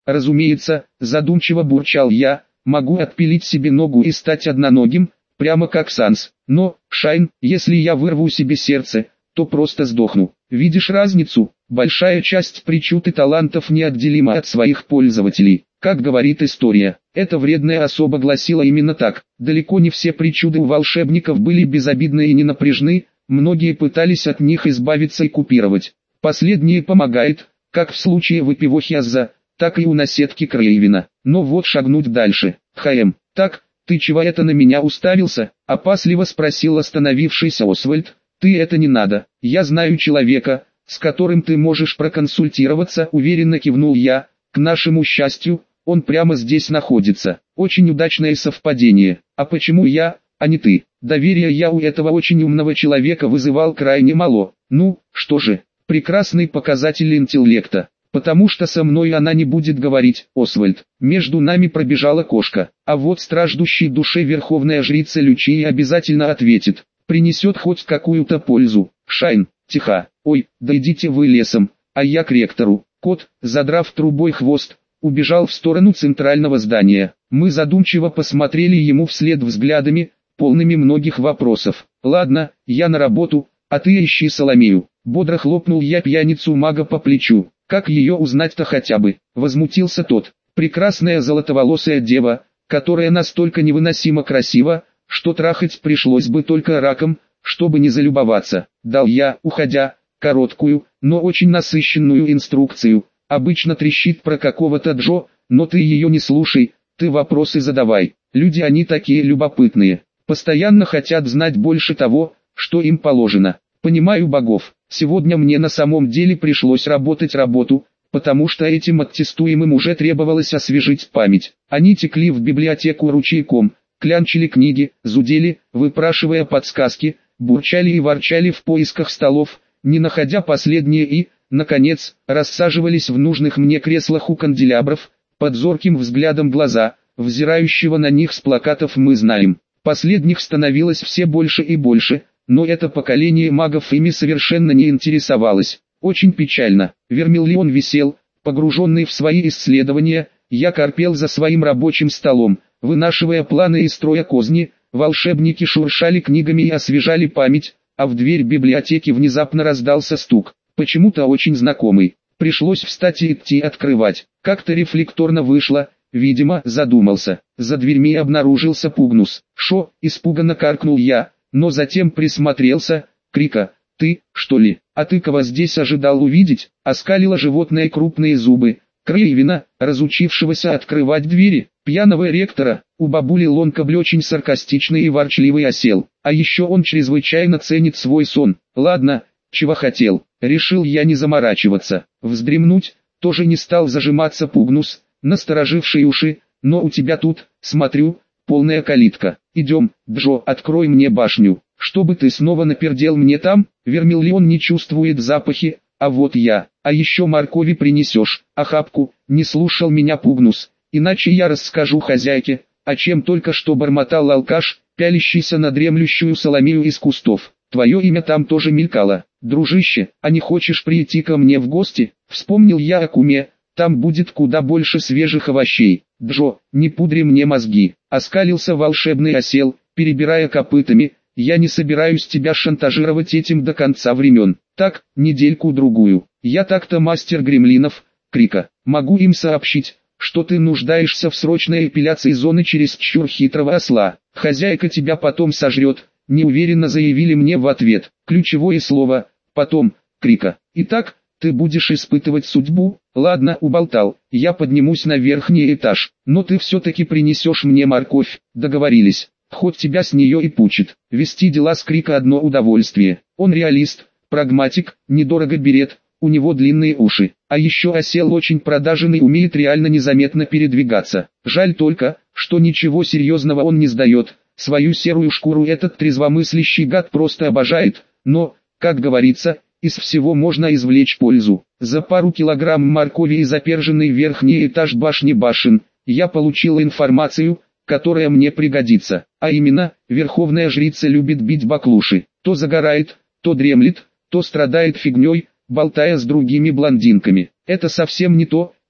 разумеется, задумчиво бурчал я, могу отпилить себе ногу и стать одноногим, прямо как Санс. Но, Шайн, если я вырву себе сердце, то просто сдохну. Видишь разницу? Большая часть причуд и талантов неотделима от своих пользователей. Как говорит история, эта вредная особа гласила именно так. Далеко не все причуды у волшебников были безобидны и не напряжны, многие пытались от них избавиться и купировать. Последнее помогает, как в случае выпивохи Азза, так и у наседки Крейвена. Но вот шагнуть дальше. Так, ты чего это на меня уставился? Опасливо спросил остановившийся Освальд. Ты это не надо, я знаю человека, с которым ты можешь проконсультироваться, уверенно кивнул я. К нашему счастью, он прямо здесь находится. Очень удачное совпадение. А почему я, а не ты? Доверия я у этого очень умного человека вызывал крайне мало. Ну, что же, прекрасный показатель интеллекта. Потому что со мной она не будет говорить, Освальд. Между нами пробежала кошка. А вот страждущей душе верховная жрица Лючия обязательно ответит. Принесет хоть какую-то пользу. Шайн, тихо. Ой, да идите вы лесом, а я к ректору. Кот, задрав трубой хвост, убежал в сторону центрального здания. Мы задумчиво посмотрели ему вслед взглядами, полными многих вопросов. Ладно, я на работу, а ты ищи Соломею. Бодро хлопнул я пьяницу мага по плечу. Как ее узнать-то хотя бы? Возмутился тот. Прекрасная золотоволосая дева, которая настолько невыносимо красива, что трахать пришлось бы только раком, чтобы не залюбоваться. Дал я, уходя, короткую, но очень насыщенную инструкцию. Обычно трещит про какого-то Джо, но ты ее не слушай, ты вопросы задавай. Люди они такие любопытные, постоянно хотят знать больше того, что им положено. Понимаю богов, сегодня мне на самом деле пришлось работать работу, потому что этим аттестуемым уже требовалось освежить память. Они текли в библиотеку ручейком, клянчили книги, зудели, выпрашивая подсказки, бурчали и ворчали в поисках столов, не находя последние и, наконец, рассаживались в нужных мне креслах у канделябров, под зорким взглядом глаза, взирающего на них с плакатов «Мы знаем». Последних становилось все больше и больше, но это поколение магов ими совершенно не интересовалось. Очень печально. Вермиллион висел, погруженный в свои исследования, я корпел за своим рабочим столом, вынашивая планы и строя козни, волшебники шуршали книгами и освежали память, а в дверь библиотеки внезапно раздался стук, почему-то очень знакомый. Пришлось встать и идти открывать. Как-то рефлекторно вышло, видимо, задумался. За дверьми обнаружился Пугнус. «Шо?» – испуганно каркнул я, но затем присмотрелся. Крика, «Ты, что ли? А ты кого здесь ожидал увидеть?» Оскалило животное крупные зубы. Крейвена, разучившегося открывать двери, пьяного ректора. У бабули Лонкобль очень саркастичный и ворчливый осел. А еще он чрезвычайно ценит свой сон. Ладно, чего хотел. Решил я не заморачиваться. Вздремнуть, тоже не стал зажиматься Пугнус, настороживший уши. Но у тебя тут, смотрю, полная калитка. Идем, Джо, открой мне башню. Чтобы ты снова напердел мне там, Вермиллион не чувствует запахи, а вот я. А еще моркови принесешь, охапку, не слушал меня Пугнус. Иначе я расскажу хозяйке, о чем только что бормотал алкаш, пялящийся на дремлющую Соломею из кустов. Твое имя там тоже мелькало. Дружище, а не хочешь прийти ко мне в гости? Вспомнил я о куме, там будет куда больше свежих овощей. Джо, не пудри мне мозги. Оскалился волшебный осел, перебирая копытами. Я не собираюсь тебя шантажировать этим до конца времен. Так, недельку-другую. Я так-то мастер гремлинов, Крика. Могу им сообщить, что ты нуждаешься в срочной эпиляции зоны чересчур хитрого осла. Хозяйка тебя потом сожрет, неуверенно заявили мне в ответ. Ключевое слово «потом», Крика. Итак, ты будешь испытывать судьбу? Ладно, уболтал, я поднимусь на верхний этаж, но ты все-таки принесешь мне морковь, договорились. Хоть тебя с нее и пучит. Вести дела с Крика одно удовольствие. Он реалист, прагматик, недорого берет, у него длинные уши. А еще осел очень продажный, умеет реально незаметно передвигаться. Жаль только, что ничего серьезного он не сдает. Свою серую шкуру этот трезвомыслящий гад просто обожает. Но, как говорится, из всего можно извлечь пользу. За пару килограмм моркови и заперженный верхний этаж башни башен, я получил информацию, которая мне пригодится. А именно, верховная жрица любит бить баклуши. То загорает, то дремлет, то страдает фигней, болтая с другими блондинками. Это совсем не то,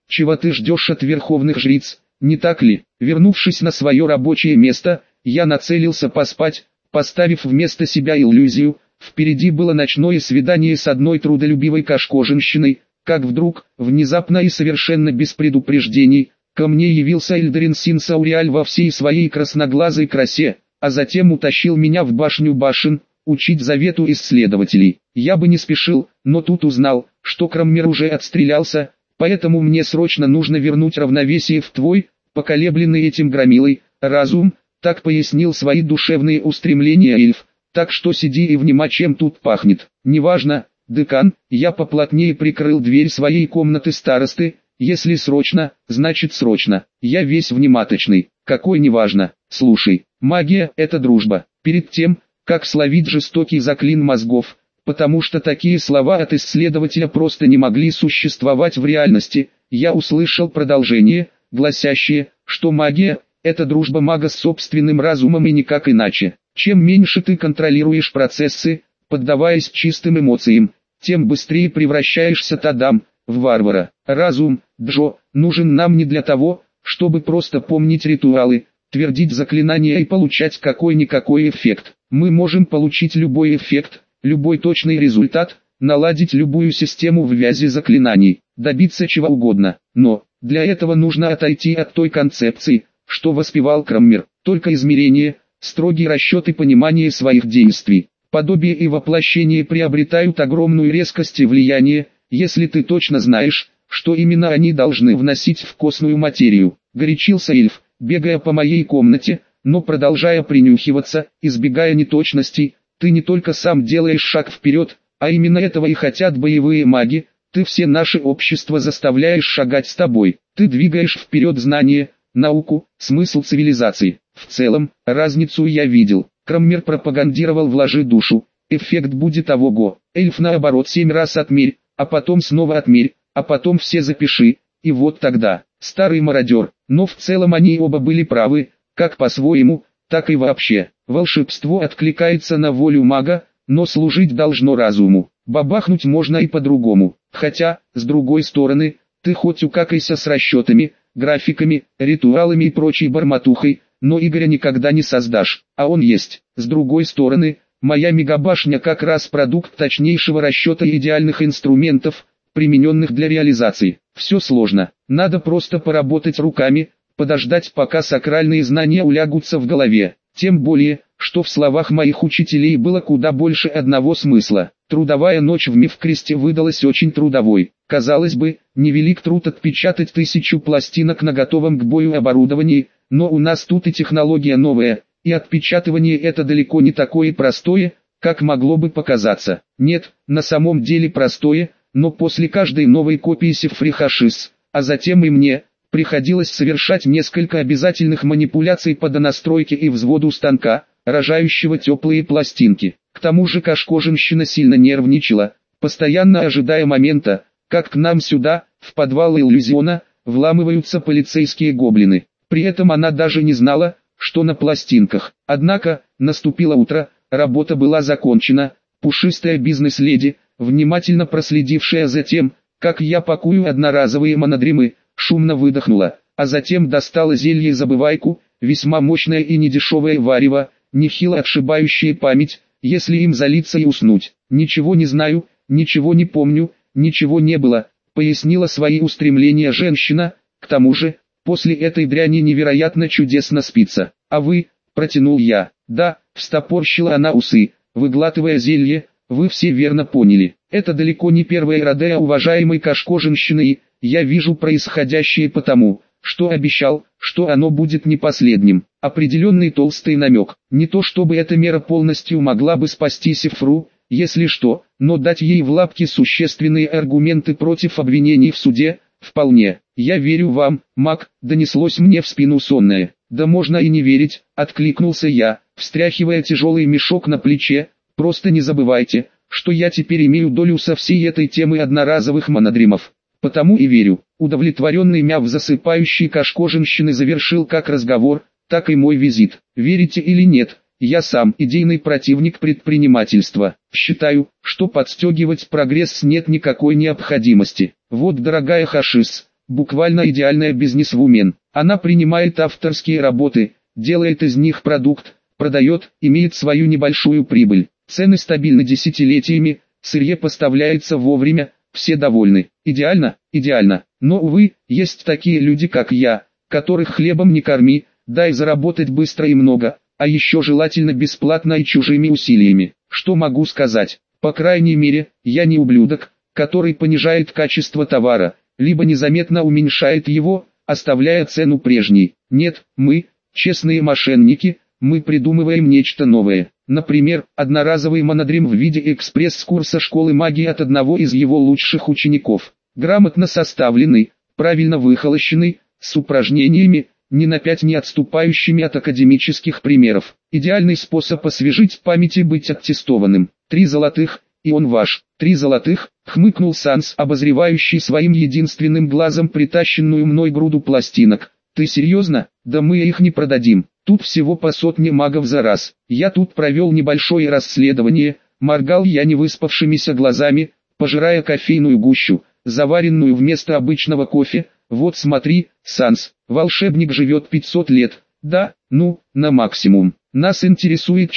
чего ты ждешь от верховных жриц, не так ли? Вернувшись на свое рабочее место, я нацелился поспать, поставив вместо себя иллюзию. Впереди было ночное свидание с одной трудолюбивой кошкоженщиной, как вдруг, внезапно и совершенно без предупреждений, ко мне явился Эльдарин Син-Сауриаль во всей своей красноглазой красе, а затем утащил меня в башню башен, учить завету исследователей. Я бы не спешил, но тут узнал, что Краммер уже отстрелялся, поэтому мне срочно нужно вернуть равновесие в твой, поколебленный этим громилой, разум, так пояснил свои душевные устремления эльф, так что сиди и внимай, чем тут пахнет. Неважно, декан, я поплотнее прикрыл дверь своей комнаты старосты, если срочно, значит срочно, я весь внимательный, какой неважно. Слушай, магия – это дружба. Перед тем, как словить жестокий заклин мозгов, потому что такие слова от исследователя просто не могли существовать в реальности, я услышал продолжение, гласящее, что магия – это дружба мага с собственным разумом и никак иначе. Чем меньше ты контролируешь процессы, поддаваясь чистым эмоциям, тем быстрее превращаешься Тадам в варвара. Разум, Джо, нужен нам не для того, чтобы просто помнить ритуалы, твердить заклинания и получать какой-никакой эффект. Мы можем получить любой эффект, любой точный результат, наладить любую систему ввязи заклинаний, добиться чего угодно. Но, для этого нужно отойти от той концепции, что воспевал Краммер, только измерение, строгий расчет и понимание своих действий. Подобие и воплощение приобретают огромную резкость и влияние, если ты точно знаешь, что именно они должны вносить в костную материю. Горячился эльф, бегая по моей комнате, но продолжая принюхиваться, избегая неточностей. Ты не только сам делаешь шаг вперед, а именно этого и хотят боевые маги, ты все наше общество заставляешь шагать с тобой. Ты двигаешь вперед знания, науку, смысл цивилизации. В целом, разницу я видел. Краммер пропагандировал «вложи душу», эффект будет ого-го. Эльф наоборот 7 раз отмерь, а потом снова отмерь, а потом все запиши, и вот тогда, старый мародер. Но в целом они оба были правы, как по-своему, так и вообще. Волшебство откликается на волю мага, но служить должно разуму. Бабахнуть можно и по-другому. Хотя, с другой стороны, ты хоть укакайся с расчетами, графиками, ритуалами и прочей бормотухой, но Игоря никогда не создашь, а он есть. С другой стороны, моя мегабашня как раз продукт точнейшего расчета и идеальных инструментов, примененных для реализации. Все сложно, надо просто поработать руками, подождать пока сакральные знания улягутся в голове. Тем более, что в словах моих учителей было куда больше одного смысла. Трудовая ночь в Мифкресте выдалась очень трудовой. Казалось бы, невелик труд отпечатать 1000 пластинок на готовом к бою оборудовании, но у нас тут и технология новая, и отпечатывание это далеко не такое простое, как могло бы показаться. Нет, на самом деле простое, но после каждой новой копии Сефрихашис, а затем и мне, приходилось совершать несколько обязательных манипуляций по донастройке и взводу станка, рожающего теплые пластинки. К тому же кошкоженщина сильно нервничала, постоянно ожидая момента, как к нам сюда, в подвал иллюзиона, вламываются полицейские гоблины. При этом она даже не знала, что на пластинках. Однако, наступило утро, работа была закончена, пушистая бизнес-леди, внимательно проследившая за тем, как я пакую одноразовые монодримы, шумно выдохнула, а затем достала зелье-забывайку, весьма мощное и недешевое варево, нехило отшибающее память, если им залиться и уснуть. «Ничего не знаю, ничего не помню, ничего не было», пояснила свои устремления женщина. «К тому же, после этой дряни невероятно чудесно спится. А вы?» – протянул я. «Да», – встопорщила она усы, выглатывая зелье. «Вы все верно поняли. Это далеко не первая Родеа уважаемой кошкоженщины, и я вижу происходящее потому, что обещал, что оно будет не последним». Определенный толстый намек. Не то чтобы эта мера полностью могла бы спасти Сефру, если что, но дать ей в лапки существенные аргументы против обвинений в суде – вполне. «Я верю вам, маг», – донеслось мне в спину сонное. «Да можно и не верить», – откликнулся я, встряхивая тяжелый мешок на плече. «Просто не забывайте, что я теперь имею долю со всей этой темы одноразовых монодримов. Потому и верю». Удовлетворенный мяв засыпающей кошкоженщины завершил как разговор, так и мой визит. Верите или нет, я сам идейный противник предпринимательства. Считаю, что подстегивать прогресс нет никакой необходимости. Вот, дорогая Хашис, буквально идеальная бизнесвумен. Она принимает авторские работы, делает из них продукт, продает, имеет свою небольшую прибыль. Цены стабильны десятилетиями, сырье поставляется вовремя, все довольны. Идеально, идеально. Но, увы, есть такие люди, как я, которых хлебом не корми, дай заработать быстро и много, а еще желательно бесплатно и чужими усилиями. Что могу сказать? По крайней мере, я не ублюдок, который понижает качество товара, либо незаметно уменьшает его, оставляя цену прежней. Нет, мы, честные мошенники, мы придумываем нечто новое. Например, одноразовый монодрим в виде экспресс-курса школы магии от одного из его лучших учеников. Грамотно составленный, правильно выхолощенный, с упражнениями, ни на 5 не отступающими от академических примеров. Идеальный способ освежить память и быть аттестованным. 3 золотых, и он ваш. 3 золотых, хмыкнул Санс, обозревающий своим единственным глазом притащенную мной груду пластинок. Ты серьезно? Да мы их не продадим. Тут всего по 100 магов за раз. Я тут провел небольшое расследование, моргал я невыспавшимися глазами, пожирая кофейную гущу, заваренную вместо обычного кофе. Вот смотри, Санс, волшебник живет 500 лет, да, ну, на максимум. Нас интересует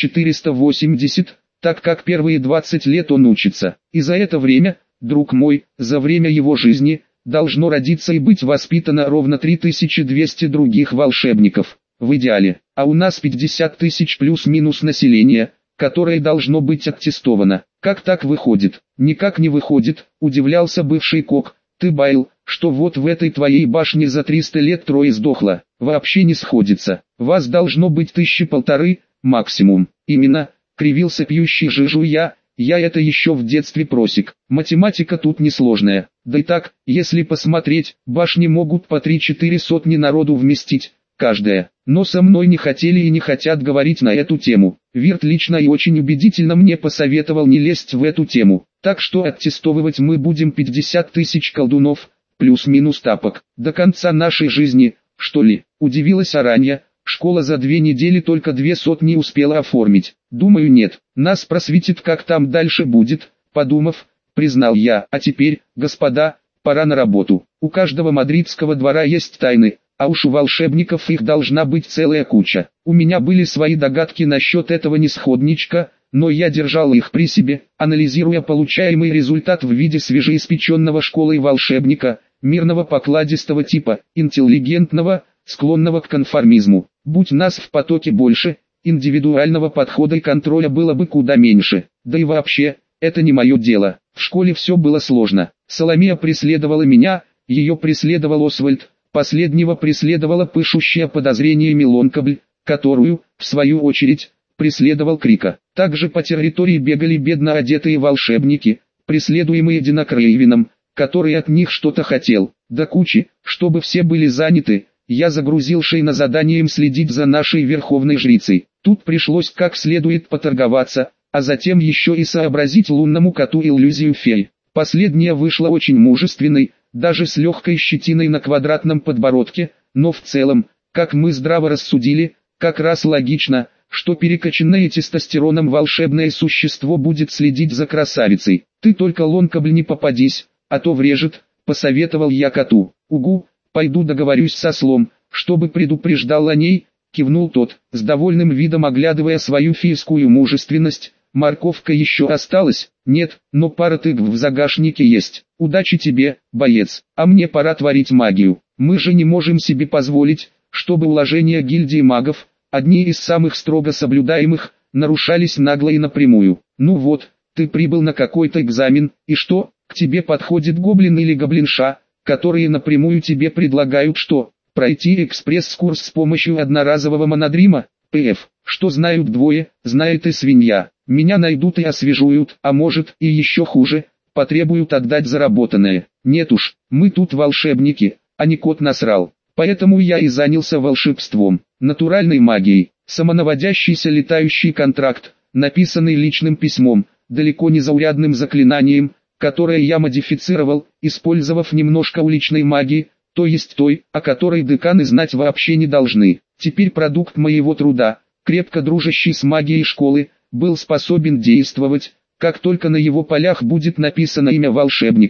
480, так как первые 20 лет он учится. И за это время, друг мой, за время его жизни, должно родиться и быть воспитано ровно 3200 других волшебников, в идеале. А у нас 50 тысяч плюс-минус населения, которое должно быть аттестовано. Как так выходит? Никак не выходит, удивлялся бывший кок. Ты баял, что вот в этой твоей башне за 300 лет трое сдохло. Вообще не сходится. Вас должно быть 1500, максимум. Именно, кривился пьющий жижу я это еще в детстве просек. Математика тут несложная. Да и так, если посмотреть, башни могут по 3-4 сотни народу вместить, каждая. Но со мной не хотели и не хотят говорить на эту тему. Вирт лично и очень убедительно мне посоветовал не лезть в эту тему. Так что аттестовывать мы будем 50 тысяч колдунов, плюс-минус тапок, до конца нашей жизни, что ли? Удивилась Аранья. Школа за 2 недели только 200 успела оформить. Думаю, нет. Нас просветит, как там дальше будет, подумав, признал я. А теперь, господа, пора на работу. У каждого мадридского двора есть тайны, а уж у волшебников их должна быть целая куча. У меня были свои догадки насчет этого несходничка, но я держал их при себе, анализируя получаемый результат в виде свежеиспеченного школой волшебника, мирного покладистого типа, интеллигентного, склонного к конформизму. Будь нас в потоке больше, индивидуального подхода и контроля было бы куда меньше. Да и вообще, это не мое дело. В школе все было сложно. Соломея преследовала меня, ее преследовал Освальд, последнего преследовала пышущая подозрениями Лонкабль, которую, в свою очередь, преследовал Крика. Также по территории бегали бедно одетые волшебники, преследуемые Динокрейвином, который от них что-то хотел. До кучи, чтобы все были заняты, я загрузил Шейна заданием следить за нашей верховной жрицей. Тут пришлось как следует поторговаться, а затем еще и сообразить лунному коту иллюзию феи. Последняя вышла очень мужественной, даже с легкой щетиной на квадратном подбородке, но в целом, как мы здраво рассудили, как раз логично, что перекачанное тестостероном волшебное существо будет следить за красавицей. Ты только Лонкабль не попадись, а то врежет, посоветовал я коту. Угу, пойду договорюсь со Слом, чтобы предупреждал о ней, кивнул тот, с довольным видом оглядывая свою фейскую мужественность. Морковка еще осталась? Нет, но пара тыкв в загашнике есть. Удачи тебе, боец, а мне пора творить магию. Мы же не можем себе позволить, чтобы уложения гильдии магов, одни из самых строго соблюдаемых, нарушались нагло и напрямую. Ну вот, ты прибыл на какой-то экзамен, и что, к тебе подходит гоблин или гоблинша, которые напрямую тебе предлагают что? Пройти экспресс-курс с помощью одноразового монодрима? П.Ф. Что знают двое, знает и свинья. Меня найдут и освежуют, а может, и еще хуже, потребуют отдать заработанное. Нет уж, мы тут волшебники, а не кот насрал. Поэтому я и занялся волшебством, натуральной магией, самонаводящийся летающий контракт, написанный личным письмом, далеко не заурядным заклинанием, которое я модифицировал, использовав немножко уличной магии, то есть той, о которой деканы знать вообще не должны. Теперь продукт моего труда, крепко дружащий с магией школы, был способен действовать, как только на его полях будет написано имя волшебника,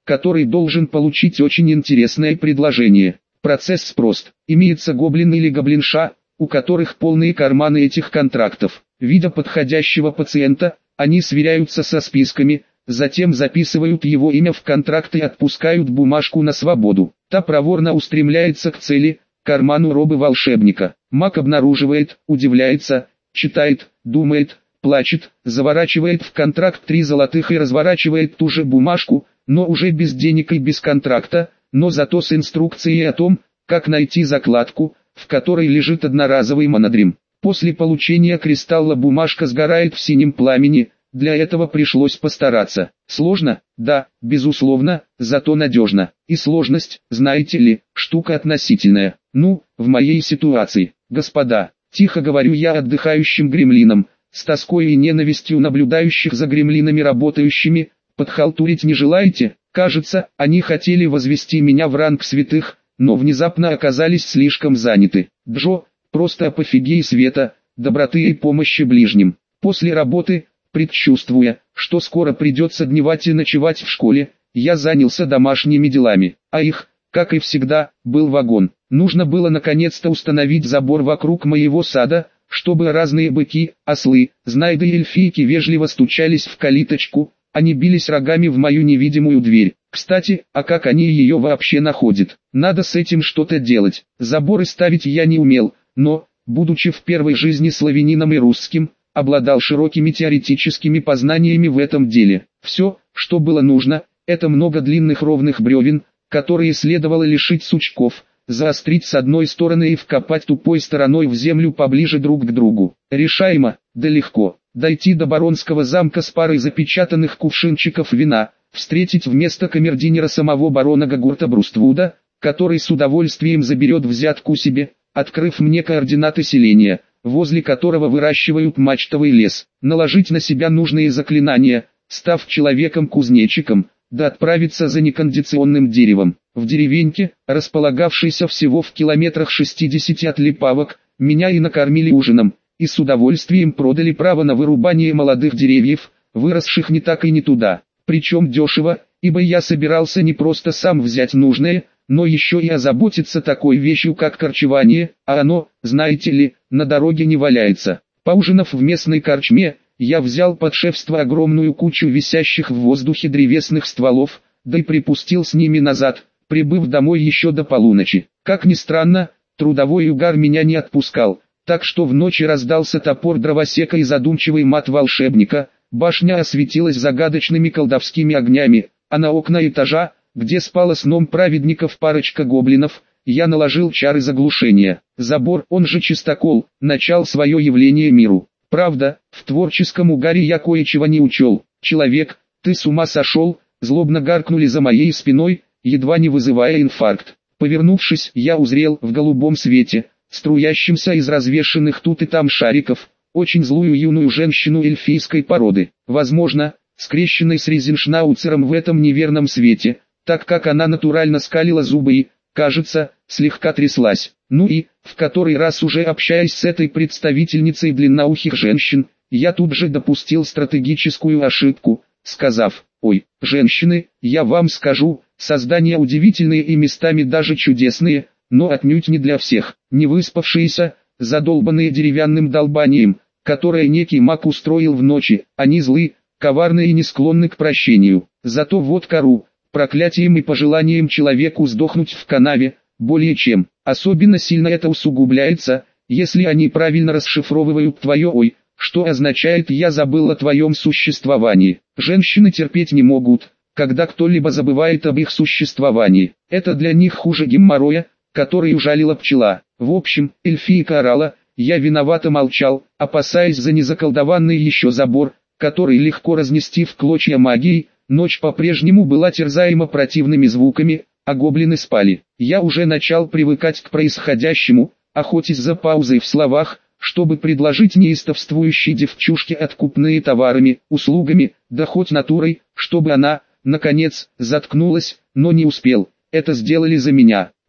который должен получить очень интересное предложение. Процесс прост. Имеется гоблин или гоблинша, у которых полные карманы этих контрактов. Видя подходящего пациента, они сверяются со списками, затем записывают его имя в контракт и отпускают бумажку на свободу. Та проворно устремляется к цели, карману робы-волшебника. Маг обнаруживает, удивляется, читает, думает, плачет, заворачивает в контракт 3 золотых и разворачивает ту же бумажку, но уже без денег и без контракта, но зато с инструкцией о том, как найти закладку, в которой лежит одноразовый монодрим. После получения кристалла бумажка сгорает в синем пламени, для этого пришлось постараться. Сложно? Да, безусловно, зато надежно. И сложность, знаете ли, штука относительная. Ну, в моей ситуации, господа, тихо говорю я отдыхающим гремлинам, с тоской и ненавистью наблюдающих за гремлинами работающими, подхалтурить не желаете? Кажется, они хотели возвести меня в ранг святых, но внезапно оказались слишком заняты. Джо, просто апофигей света, доброты и помощи ближним. После работы, предчувствуя, что скоро придется дневать и ночевать в школе, я занялся домашними делами, а их, как и всегда, был вагон. Нужно было наконец-то установить забор вокруг моего сада, чтобы разные быки, ослы, знайды и эльфийки вежливо стучались в калиточку, а не бились рогами в мою невидимую дверь. Кстати, а как они ее вообще находят? Надо с этим что-то делать. Заборы ставить я не умел, но, будучи в первой жизни славянином и русским, обладал широкими теоретическими познаниями в этом деле. Все, что было нужно, это много длинных ровных бревен, которые следовало лишить сучков, заострить с одной стороны и вкопать тупой стороной в землю поближе друг к другу. Решаемо, да легко. Дойти до баронского замка с парой запечатанных кувшинчиков вина, встретить вместо камердинера самого барона Гагурта Бруствуда, который с удовольствием заберет взятку себе, открыв мне координаты селения, возле которого выращивают мачтовый лес, наложить на себя нужные заклинания, став человеком-кузнечиком, да отправиться за некондиционным деревом. В деревеньке, располагавшейся всего в километрах 60 от Липавок, меня и накормили ужином, и с удовольствием продали право на вырубание молодых деревьев, выросших не так и не туда, причем дешево, ибо я собирался не просто сам взять нужное, но еще и озаботиться такой вещью как корчевание, а оно, знаете ли, на дороге не валяется. Поужинав в местной корчме, я взял под шефство огромную кучу висящих в воздухе древесных стволов, да и припустил с ними назад, прибыв домой еще до полуночи. Как ни странно, трудовой угар меня не отпускал, так что в ночи раздался топор дровосека и задумчивый мат волшебника, башня осветилась загадочными колдовскими огнями, а на окна этажа, где спала сном праведников парочка гоблинов, я наложил чары заглушения. Забор, он же чистокол, начал свое явление миру. Правда, в творческом угаре я кое-чего не учел. «Человек, ты с ума сошел?» Злобно гаркнули за моей спиной, едва не вызывая инфаркт. Повернувшись, я узрел в голубом свете, струящимся из развешанных тут и там шариков, очень злую юную женщину эльфийской породы. Возможно, скрещенной с Ризеншнауцером в этом неверном свете, так как она натурально скалила зубы и, кажется, слегка тряслась. Ну и, в который раз уже общаясь с этой представительницей длинноухих женщин, я тут же допустил стратегическую ошибку, сказав: «Ой, женщины, я вам скажу, создания удивительные и местами даже чудесные, но отнюдь не для всех, не выспавшиеся, задолбанные деревянным долбанием, которое некий маг устроил в ночи, они злы, коварны и не склонны к прощению. Зато вот кару, проклятием и пожеланием человеку сдохнуть в канаве, более чем. Особенно сильно это усугубляется, если они правильно расшифровывают твое «ой», что означает «я забыл о твоем существовании». Женщины терпеть не могут, когда кто-либо забывает об их существовании. Это для них хуже геморроя, который ужалила пчела. В общем, эльфийка орала, я виновато молчал, опасаясь за незаколдованный еще забор, который легко разнести в клочья магией. Ночь по-прежнему была терзаема противными звуками, а гоблины спали. Я уже начал привыкать к происходящему, охотясь за паузой в словах, чтобы предложить неистовствующей девчушке откупные товарами, услугами, да хоть натурой, чтобы она, наконец, заткнулась, но не успел. Это сделали за меня.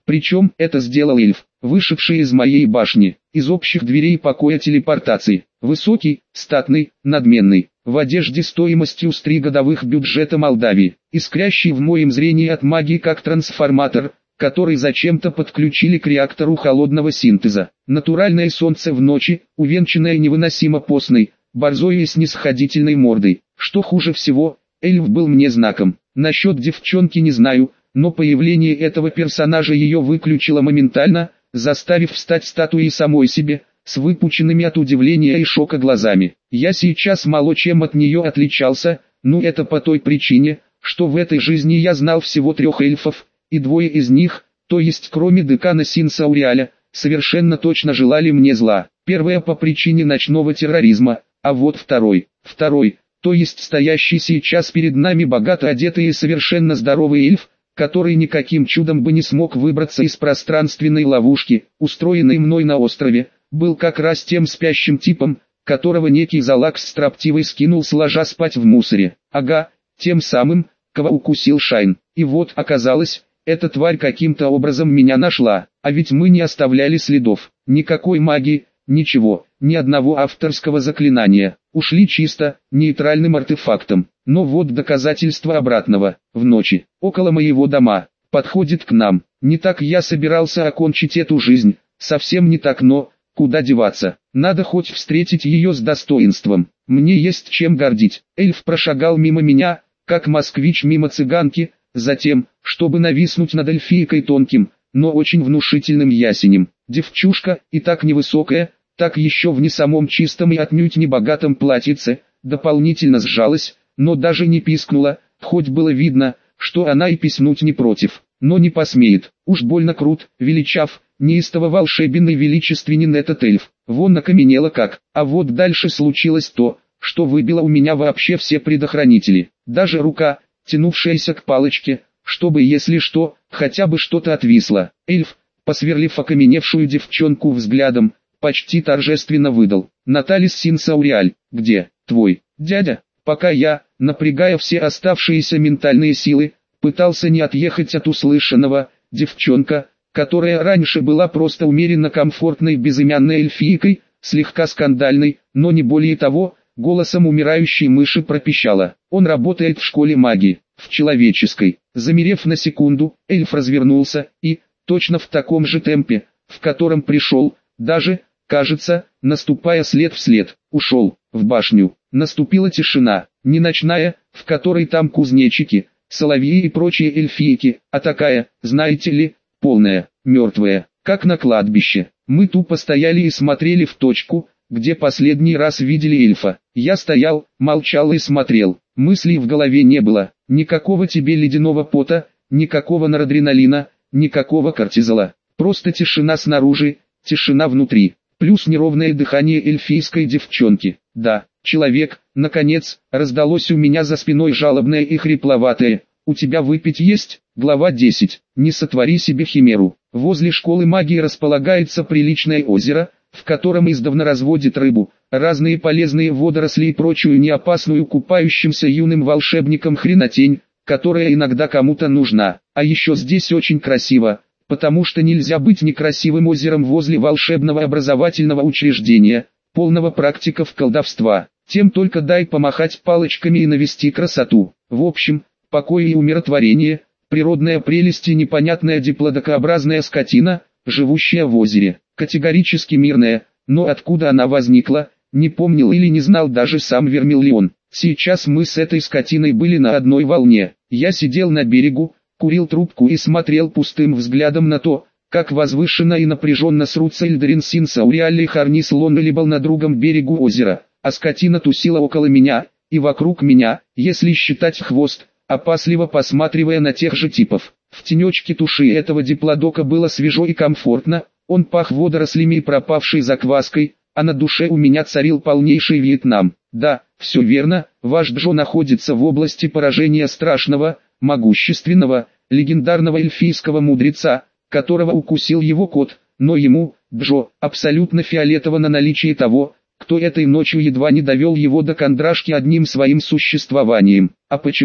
Причем это сделал эльф, вышедший из моей башни, из общих дверей покоя телепортации. Высокий, статный, надменный, в одежде стоимостью с 3 годовых бюджета Молдавии, искрящий в моем зрении от магии как трансформатор, который зачем-то подключили к реактору холодного синтеза. Натуральное солнце в ночи, увенчанное невыносимо постной, борзой и снисходительной мордой. Что хуже всего, эльф был мне знаком. Насчет девчонки не знаю, но появление этого персонажа ее выключило моментально, заставив встать статуей самой себе, с выпученными от удивления и шока глазами. Я сейчас мало чем от нее отличался, но это по той причине, что в этой жизни я знал всего 3 эльфов, и 2 из них, то есть кроме декана Синсауриаля, совершенно точно желали мне зла. Первое по причине ночного терроризма, а вот второй, то есть стоящий сейчас перед нами богато одетый и совершенно здоровый эльф, который никаким чудом бы не смог выбраться из пространственной ловушки, устроенной мной на острове, был как раз тем спящим типом, которого некий Залакс строптивый скинул сложа спать в мусоре. Ага, тем самым, кого укусил Шайн. И вот оказалось, эта тварь каким-то образом меня нашла, а ведь мы не оставляли следов, никакой магии, ничего, ни одного авторского заклинания, ушли чисто, нейтральным артефактом. Но вот доказательство обратного. В ночи, около моего дома, подходит к нам. Не так я собирался окончить эту жизнь, совсем не так, но куда деваться, надо хоть встретить ее с достоинством. Мне есть чем гордить. Эльф прошагал мимо меня, как москвич мимо цыганки, затем, чтобы нависнуть над эльфийкой тонким, но очень внушительным ясенем. Девчушка, и так невысокая, так еще в не самом чистом и отнюдь не богатом платьице, дополнительно сжалась, но даже не пискнула, хоть было видно, что она и писнуть не против, но не посмеет. Уж больно крут, величав, неистово волшебен и величественен этот эльф. Вон окаменело как. А вот дальше случилось то, что выбило у меня вообще все предохранители. Даже рука, тянувшаяся к палочке, чтобы если что, хотя бы что-то отвисло. Эльф, посверлив окаменевшую девчонку взглядом, почти торжественно выдал: «Наталис Синсауриаль, где твой дядя?» Пока я, напрягая все оставшиеся ментальные силы, пытался не отъехать от услышанного, девчонка, которая раньше была просто умеренно комфортной безымянной эльфийкой, слегка скандальной, но не более того, голосом умирающей мыши пропищала: «Он работает в школе магии, в человеческой». Замерев на секунду, эльф развернулся и, точно в таком же темпе, в котором пришел, даже, кажется, наступая след в след, ушел в башню. Наступила тишина, не ночная, в которой там кузнечики, соловьи и прочие эльфийки, а такая, знаете ли, полная, мертвая, как на кладбище. Мы тупо стояли и смотрели в точку, где последний раз видели эльфа. Я стоял, молчал и смотрел, мыслей в голове не было, никакого тебе ледяного пота, никакого норадреналина, никакого кортизола, просто тишина снаружи, тишина внутри, плюс неровное дыхание эльфийской девчонки. Да, человек, наконец, раздалось у меня за спиной жалобное и хрипловатое: «У тебя выпить есть?» Глава 10. Не сотвори себе химеру. Возле школы магии располагается приличное озеро, в котором издавна разводят рыбу, разные полезные водоросли и прочую неопасную купающимся юным волшебникам хренотень, которая иногда кому-то нужна. А еще здесь очень красиво, потому что нельзя быть некрасивым озером возле волшебного образовательного учреждения, полного практиков колдовства. Тем только дай помахать палочками и навести красоту. В общем, покой и умиротворение, природная прелесть и непонятная диплодокообразная скотина, живущая в озере, категорически мирная, но откуда она возникла, не помнил или не знал даже сам Вермиллион. Сейчас мы с этой скотиной были на одной волне. Я сидел на берегу, курил трубку и смотрел пустым взглядом на то, как возвышенно и напряженно срутся Эльдарин Синсауриаль и Харнис Лонгалибал на другом берегу озера, а скотина тусила около меня и вокруг меня, если считать хвост, опасливо посматривая на тех же типов. В тенечке туши этого диплодока было свежо и комфортно, он пах водорослями и пропавшей закваской, а на душе у меня царил полнейший Вьетнам. Да, все верно, ваш Джо находится в области поражения страшного, могущественного, легендарного эльфийского мудреца, которого укусил его кот, но ему, Джо, абсолютно фиолетово на наличие того, кто этой ночью едва не довел его до кондрашки одним своим существованием. А почему?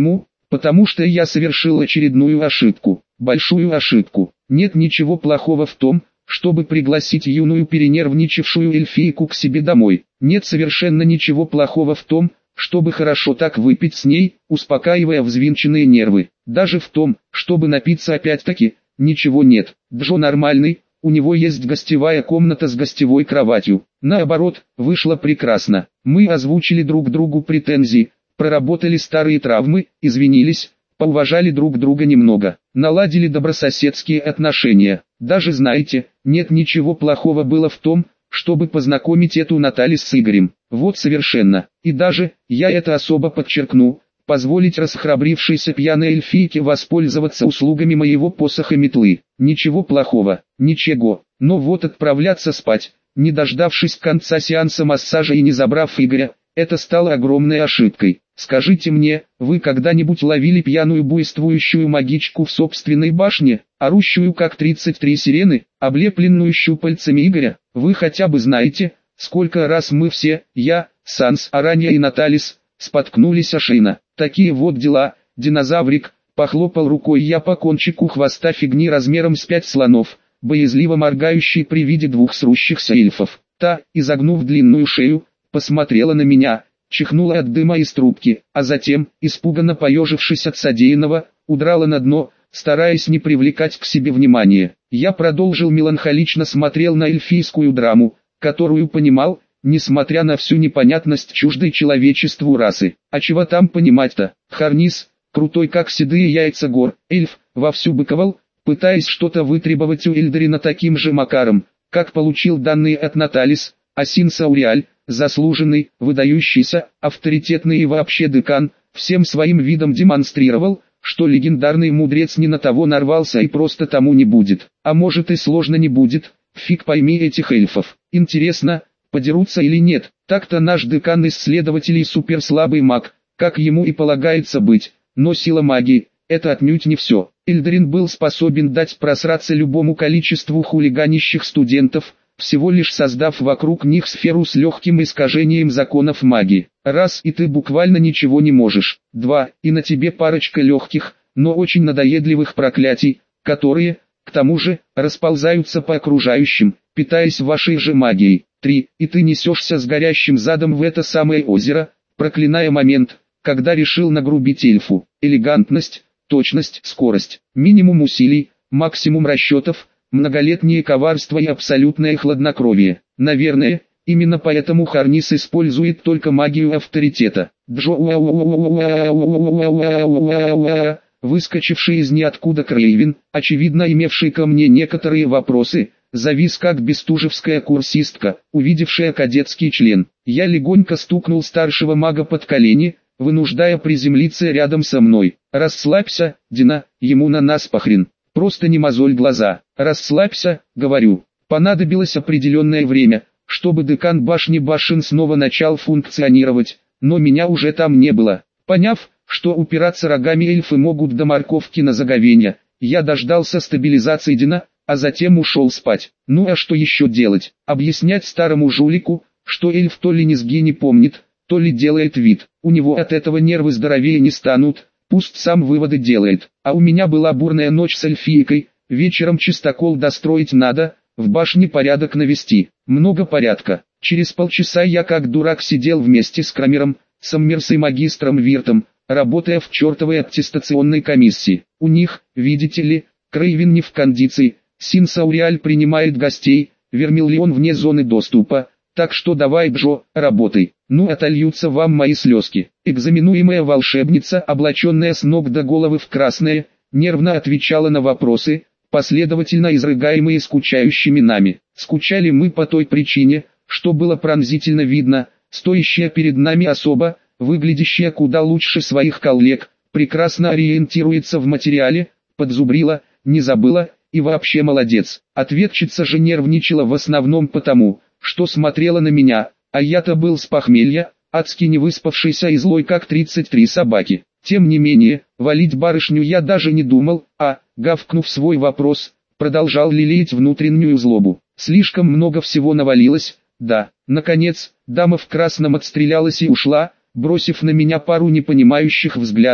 потому что я совершил очередную ошибку, большую ошибку. Нет ничего плохого в том, чтобы пригласить юную перенервничавшую эльфийку к себе домой. Нет совершенно ничего плохого в том, чтобы хорошо так выпить с ней, успокаивая взвинченные нервы. Даже в том, чтобы напиться опять-таки, ничего нет. Джо нормальный, у него есть гостевая комната с гостевой кроватью. Наоборот, вышло прекрасно. Мы озвучили друг другу претензии, проработали старые травмы, извинились, поуважали друг друга немного, наладили добрососедские отношения. Даже знаете, нет ничего плохого было в том, чтобы познакомить эту Наталис с Игорем. Вот совершенно. И даже, я это особо подчеркну, позволить расхрабрившейся пьяной эльфийке воспользоваться услугами моего посоха метлы. Ничего плохого, ничего. Но вот отправляться спать, не дождавшись конца сеанса массажа и не забрав Игоря, это стало огромной ошибкой. Скажите мне, вы когда-нибудь ловили пьяную буйствующую магичку в собственной башне, орущую как 33 сирены, облепленную щупальцами Игоря? Вы хотя бы знаете, сколько раз мы все, я, Санс, Аранья и Наталис, споткнулись о Шейна? Такие вот дела, динозаврик, похлопал рукой я по кончику хвоста фигни размером с 5 слонов, боязливо моргающий при виде двух срущихся эльфов. Та, изогнув длинную шею, посмотрела на меня, чихнула от дыма из трубки, а затем, испуганно поежившись от содеянного, удрала на дно, стараясь не привлекать к себе внимания. Я продолжил меланхолично смотрел на эльфийскую драму, которую понимал, несмотря на всю непонятность чуждой человечеству расы. А чего там понимать-то? Харнис, крутой как седые яйца гор, эльф, вовсю быковал, пытаясь что-то вытребовать у Эльдарина таким же макаром, как получил данные от Наталис, а Синс Ауриаль, заслуженный, выдающийся, авторитетный и вообще декан, всем своим видом демонстрировал, что легендарный мудрец не на того нарвался и просто тому не будет. А может и сложно не будет, фиг пойми этих эльфов. Интересно, подерутся или нет? Так-то наш декан исследователей суперслабый маг, как ему и полагается быть, но сила магии – это отнюдь не все. Эльдарин был способен дать просраться любому количеству хулиганищих студентов, всего лишь создав вокруг них сферу с легким искажением законов магии. Раз, и ты буквально ничего не можешь. Два, и на тебе парочка легких, но очень надоедливых проклятий, которые, к тому же, расползаются по окружающим, питаясь вашей же магией. Три, и ты несешься с горящим задом в это самое озеро, проклиная момент, когда решил нагрубить эльфу. Элегантность, точность, скорость, минимум усилий, максимум расчетов, многолетнее коварство и абсолютное хладнокровие. Наверное, именно поэтому Харнис использует только магию авторитета. Выскочивший из ниоткуда Крейвен, очевидно имевший ко мне некоторые вопросы, завис как бестужевская курсистка, увидевшая кадетский член. Я легонько стукнул старшего мага под колени, вынуждая приземлиться рядом со мной. «Расслабься, Дина, ему на нас похрен. Просто не мозоль глаза. Расслабься, говорю». Понадобилось определенное время, чтобы декан башни башен снова начал функционировать, но меня уже там не было. Поняв, что упираться рогами эльфы могут до морковки на заговенья, я дождался стабилизации Дина, а затем ушел спать. Ну а что еще делать? Объяснять старому жулику, что эльф то ли низги не помнит, то ли делает вид. У него от этого нервы здоровее не станут, пусть сам выводы делает. А у меня была бурная ночь с эльфийкой, вечером чистокол достроить надо, в башне порядок навести. Много порядка. Через полчаса я как дурак сидел вместе с Крамером, Саммерс и магистром Виртом, работая в чертовой аттестационной комиссии. У них, видите ли, Крейвен не в кондиции, Синс Ауриаль принимает гостей, Вермиллион вне зоны доступа, так что давай, Джо, работай. Ну отольются вам мои слезки. Экзаменуемая волшебница, облаченная с ног до головы в красное, нервно отвечала на вопросы, последовательно изрыгаемые скучающими нами. Скучали мы по той причине, что было пронзительно видно, стоящая перед нами особа, выглядящая куда лучше своих коллег, прекрасно ориентируется в материале, подзубрила, не забыла, и вообще молодец. Ответчица же нервничала в основном потому, что смотрела на меня, а я-то был с похмелья, адски невыспавшийся и злой как 33 собаки. Тем не менее, валить барышню я даже не думал, а, гавкнув свой вопрос, продолжал лелеять внутреннюю злобу. Слишком много всего навалилось, да. Наконец, дама в красном отстрелялась и ушла, бросив на меня пару непонимающих взглядов,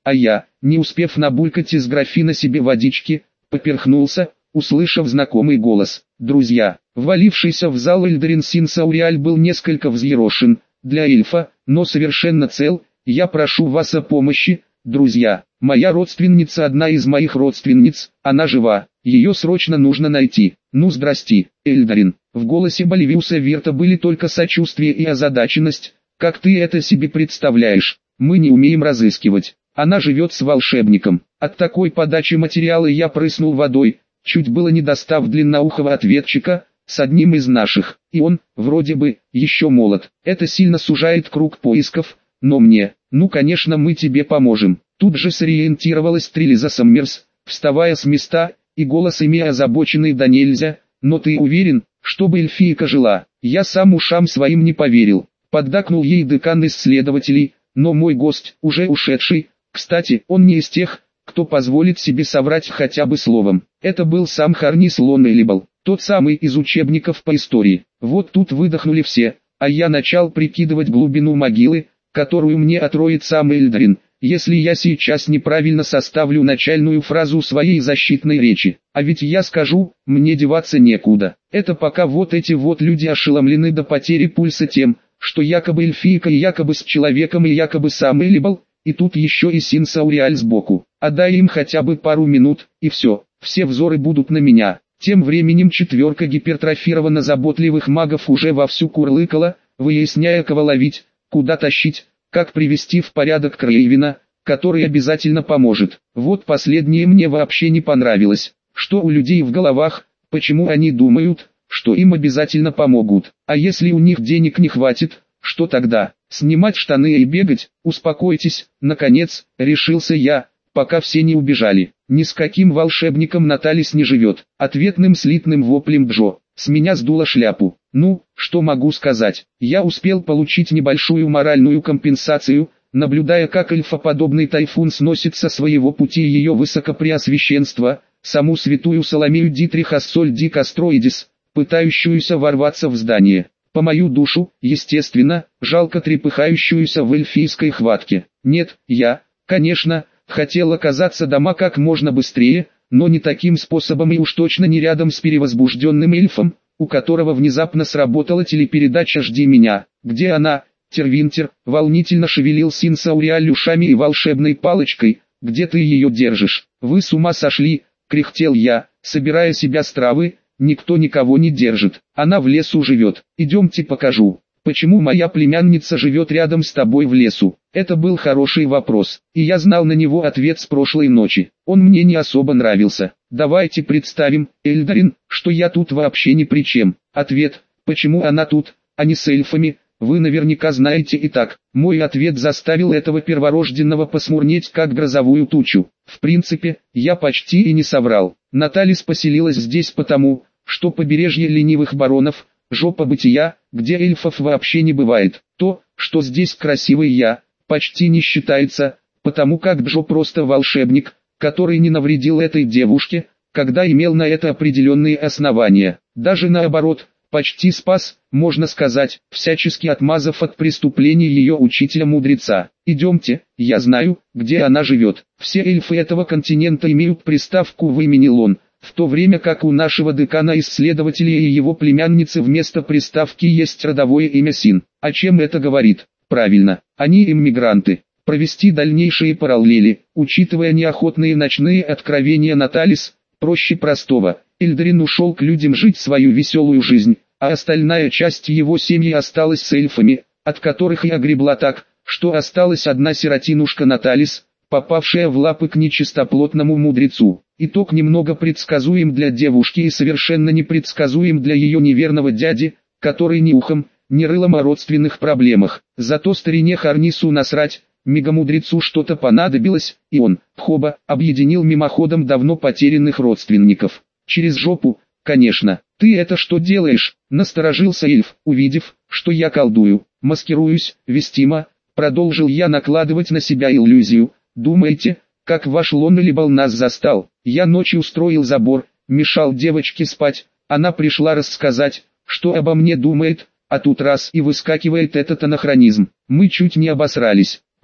а я, не успев набулькать из графина себе водички, поперхнулся, услышав знакомый голос. «Друзья!» Ввалившийся в зал Эльдарин Синсауриаль был несколько взъерошен, для эльфа, но совершенно цел. «Я прошу вас о помощи, друзья. Моя родственница одна из моих родственниц, она жива, ее срочно нужно найти». «Ну здрасти, Эльдарин». В голосе Боливиуса Вирта были только сочувствие и озадаченность. «Как ты это себе представляешь? Мы не умеем разыскивать. Она живет с волшебником». От такой подачи материала я прыснул водой, чуть было не достав длинноухого ответчика, с одним из наших, и он, вроде бы, еще молод. Это сильно сужает круг поисков, но мне, ну конечно мы тебе поможем. Тут же сориентировалась Трилиза Саммерс, вставая с места, и голос имея озабоченный да нельзя. «Но ты уверен, чтобы эльфийка жила?» Я сам ушам своим не поверил. Поддакнул ей декан исследователей, но мой гость, уже ушедший, кстати, он не из тех, кто позволит себе соврать хотя бы словом. Это был сам Харнис Лоннелибл, тот самый из учебников по истории. Вот тут выдохнули все, а я начал прикидывать глубину могилы, которую мне отроет сам Эльдарин, если я сейчас неправильно составлю начальную фразу своей защитной речи. А ведь я скажу, мне деваться некуда. Это пока вот эти вот люди ошеломлены до потери пульса тем, что якобы эльфийка и якобы с человеком и якобы сам Элибал, и тут еще и Синсауриаль сбоку. А дай им хотя бы пару минут, и все взоры будут на меня. Тем временем четверка гипертрофированно заботливых магов уже вовсю курлыкала, выясняя, кого ловить, куда тащить, как привести в порядок Крейвена, который обязательно поможет. Вот последнее мне вообще не понравилось. Что у людей в головах, почему они думают, что им обязательно помогут? А если у них денег не хватит, что тогда? Снимать штаны и бегать? Успокойтесь, наконец, решился я, пока все не убежали. Ни с каким волшебником Наталис не живет. Ответным слитным воплем Джо. С меня сдуло шляпу. Ну, что могу сказать? Я успел получить небольшую моральную компенсацию, наблюдая, как эльфоподобный тайфун сносит со своего пути ее высокопреосвященство, саму святую Соломею Дитриха Соль Ди Кастроидис, пытающуюся ворваться в здание. По мою душу, естественно, жалко трепыхающуюся в эльфийской хватке. Нет, я, конечно, хотел оказаться дома как можно быстрее, но не таким способом и уж точно не рядом с перевозбужденным эльфом, у которого внезапно сработала телепередача «Жди меня». «Где она?» Тервинтер волнительно шевелил Синсауриаль ушами и волшебной палочкой. «Где ты ее держишь? Вы с ума сошли?» — кряхтел я, собирая себя с травы. «Никто никого не держит, она в лесу живет. Идемте покажу». «Почему моя племянница живет рядом с тобой в лесу?» Это был хороший вопрос, и я знал на него ответ с прошлой ночи. Он мне не особо нравился. Давайте представим, Эльдарин, что я тут вообще ни при чем. Ответ, почему она тут, а не с эльфами, вы наверняка знаете и так. Мой ответ заставил этого перворожденного посмурнеть как грозовую тучу. В принципе, я почти и не соврал. Наталис поселилась здесь потому, что побережье ленивых баронов, жопа бытия, где эльфов вообще не бывает. То, что здесь красивый я, почти не считается, потому как Джо просто волшебник, который не навредил этой девушке, когда имел на это определенные основания. Даже наоборот, почти спас, можно сказать, всячески отмазав от преступлений ее учителя-мудреца. Идемте, я знаю, где она живет. Все эльфы этого континента имеют приставку в имени Лон, в то время как у нашего декана-исследователя и его племянницы вместо приставки есть родовое имя Син. О чем это говорит? Правильно, они иммигранты. Провести дальнейшие параллели, учитывая неохотные ночные откровения Наталис, проще простого. Эльдарин ушел к людям жить свою веселую жизнь, а остальная часть его семьи осталась с эльфами, от которых и огребла так, что осталась одна сиротинушка Наталис, попавшая в лапы к нечистоплотному мудрецу. Итог немного предсказуем для девушки и совершенно непредсказуем для ее неверного дяди, который ни ухом, ни рылом о родственных проблемах. Зато старине Харнису насрать, мегамудрецу что-то понадобилось, и он, хоба, объединил мимоходом давно потерянных родственников. Через жопу, конечно. «Ты это что делаешь?» — насторожился эльф, увидев, что я колдую. «Маскируюсь, вестимо», — продолжил я накладывать на себя иллюзию. «Думаете, как ваш Лоннелибл нас застал? Я ночью устроил забор, мешал девочке спать, она пришла рассказать, что обо мне думает, а тут раз и выскакивает этот анахронизм. Мы чуть не обосрались.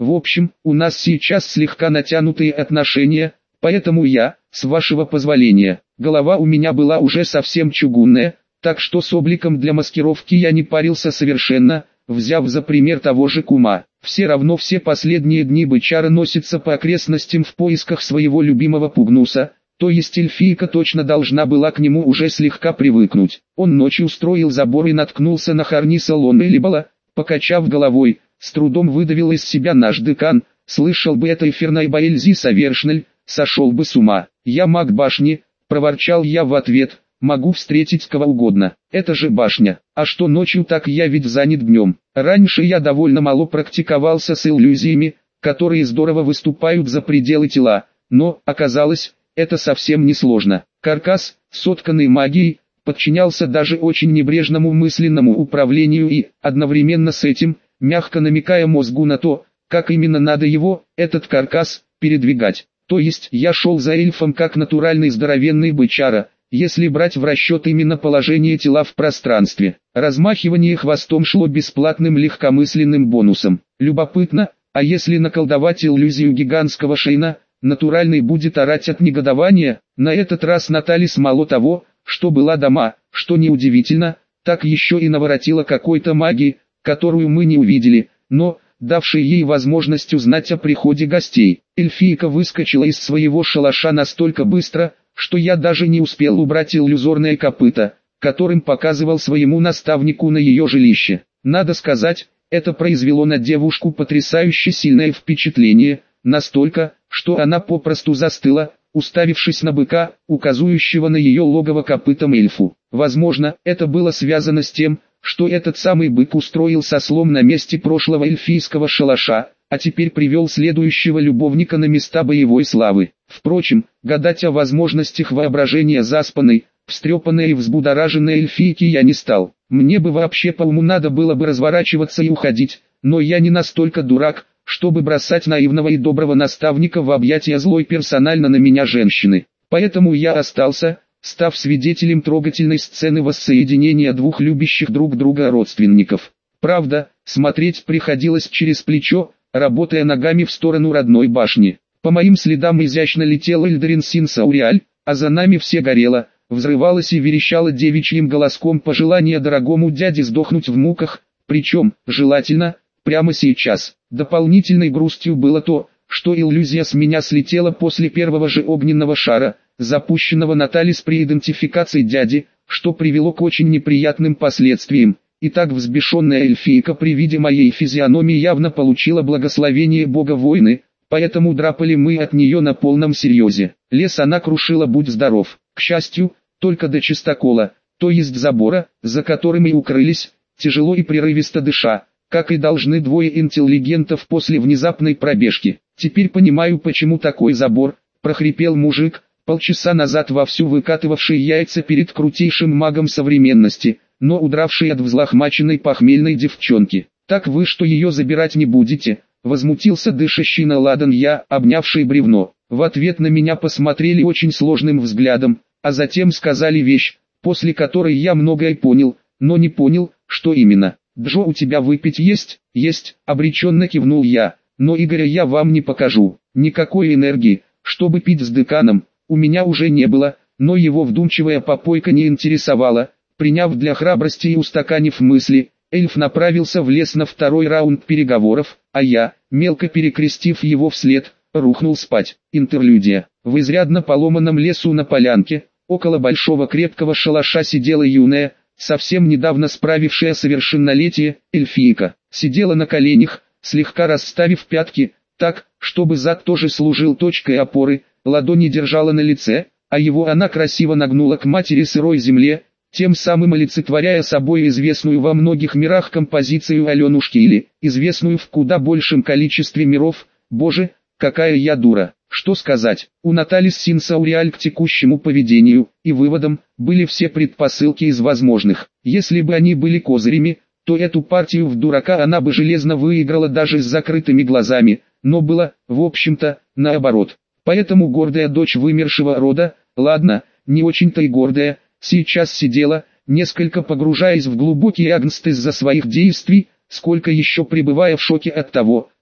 В общем, у нас сейчас слегка натянутые отношения, поэтому я, с вашего позволения, голова у меня была уже совсем чугунная, так что с обликом для маскировки я не парился совершенно, взяв за пример того же кума. Все равно все последние дни бычара носится по окрестностям в поисках своего любимого Пугнуса, то есть эльфийка точно должна была к нему уже слегка привыкнуть. Он ночью устроил забор и наткнулся на Харниса Лонелибала, покачав головой, с трудом выдавил из себя наш декан, слышал бы это Эфирнай Баэльзи Совершнель, сошел бы с ума. «Я маг башни», — проворчал я в ответ, — «могу встретить кого угодно, это же башня, а что ночью, так я ведь занят днем». Раньше я довольно мало практиковался с иллюзиями, которые здорово выступают за пределы тела, но, оказалось, это совсем не сложно. Каркас, сотканный магией, подчинялся даже очень небрежному мысленному управлению и, одновременно с этим, мягко намекая мозгу на то, как именно надо его, этот каркас, передвигать. То есть я шел за эльфом как натуральный здоровенный бычара, если брать в расчет именно положение тела в пространстве. Размахивание хвостом шло бесплатным легкомысленным бонусом. Любопытно, а если наколдовать иллюзию гигантского Шейна, натуральный будет орать от негодования? На этот раз Наталис мало того, что была дома, что неудивительно, так еще и наворотила какой-то магии, которую мы не увидели, но, давшей ей возможность узнать о приходе гостей. Эльфийка выскочила из своего шалаша настолько быстро, что я даже не успел убрать иллюзорное копыто, которым показывал своему наставнику на ее жилище. Надо сказать, это произвело на девушку потрясающе сильное впечатление, настолько, что она попросту застыла, уставившись на быка, указывающего на ее логово копытом эльфу. Возможно, это было связано с тем, что этот самый бык устроил сослом на месте прошлого эльфийского шалаша, а теперь привел следующего любовника на места боевой славы. Впрочем, гадать о возможностях воображения заспанной, встрепанной и взбудораженной эльфийки я не стал. Мне бы вообще по уму надо было бы разворачиваться и уходить, но я не настолько дурак, чтобы бросать наивного и доброго наставника в объятия злой персонально на меня женщины. Поэтому я остался, став свидетелем трогательной сцены воссоединения двух любящих друг друга родственников. Правда, смотреть приходилось через плечо, работая ногами в сторону родной башни. По моим следам изящно летел Эльдарин Синсауриаль, а за нами все горело, взрывалось и верещало девичьим голоском пожелание дорогому дяде сдохнуть в муках, причем, желательно, прямо сейчас. Дополнительной грустью было то, что иллюзия с меня слетела после первого же огненного шара, запущенного Наталис при идентификации дяди, что привело к очень неприятным последствиям. И так взбешенная эльфийка при виде моей физиономии явно получила благословение бога войны, поэтому драпали мы от нее на полном серьезе. Лес она крушила, будь здоров. К счастью, только до чистокола, то есть забора, за которым и укрылись, тяжело и прерывисто дыша, как и должны двое интеллигентов после внезапной пробежки. Теперь понимаю, почему такой забор, прохрипел мужик, полчаса назад вовсю выкатывавший яйца перед крутейшим магом современности, но удравший от взлохмаченной похмельной девчонки. «Так вы что, ее забирать не будете?» — возмутился дышащий на ладан я, обнявший бревно. В ответ на меня посмотрели очень сложным взглядом, а затем сказали вещь, после которой я многое понял, но не понял, что именно. «Джо, у тебя выпить есть?» «Есть», — обреченно кивнул я, «но Игоря я вам не покажу. Никакой энергии, чтобы пить с деканом, у меня уже не было, но его вдумчивая попойка не интересовала». Приняв для храбрости и устаканив мысли, эльф направился в лес на второй раунд переговоров, а я, мелко перекрестив его вслед, рухнул спать. Интерлюдия. В изрядно поломанном лесу на полянке, около большого крепкого шалаша сидела юная, совсем недавно справившая совершеннолетие, эльфийка. Сидела на коленях, слегка расставив пятки, так, чтобы зад тоже служил точкой опоры, ладони держала на лице, а его она красиво нагнула к матери сырой земле, тем самым олицетворяя собой известную во многих мирах композицию Аленушки или, известную в куда большем количестве миров. Боже, какая я дура. Что сказать, у Наталис Синсауриаль к текущему поведению и выводам были все предпосылки из возможных. Если бы они были козырями, то эту партию в дурака она бы железно выиграла даже с закрытыми глазами, но было, в общем-то, наоборот. Поэтому гордая дочь вымершего рода, ладно, не очень-то и гордая, сейчас сидела, несколько погружаясь в глубокий ангст из-за своих действий, сколько еще пребывая в шоке от того,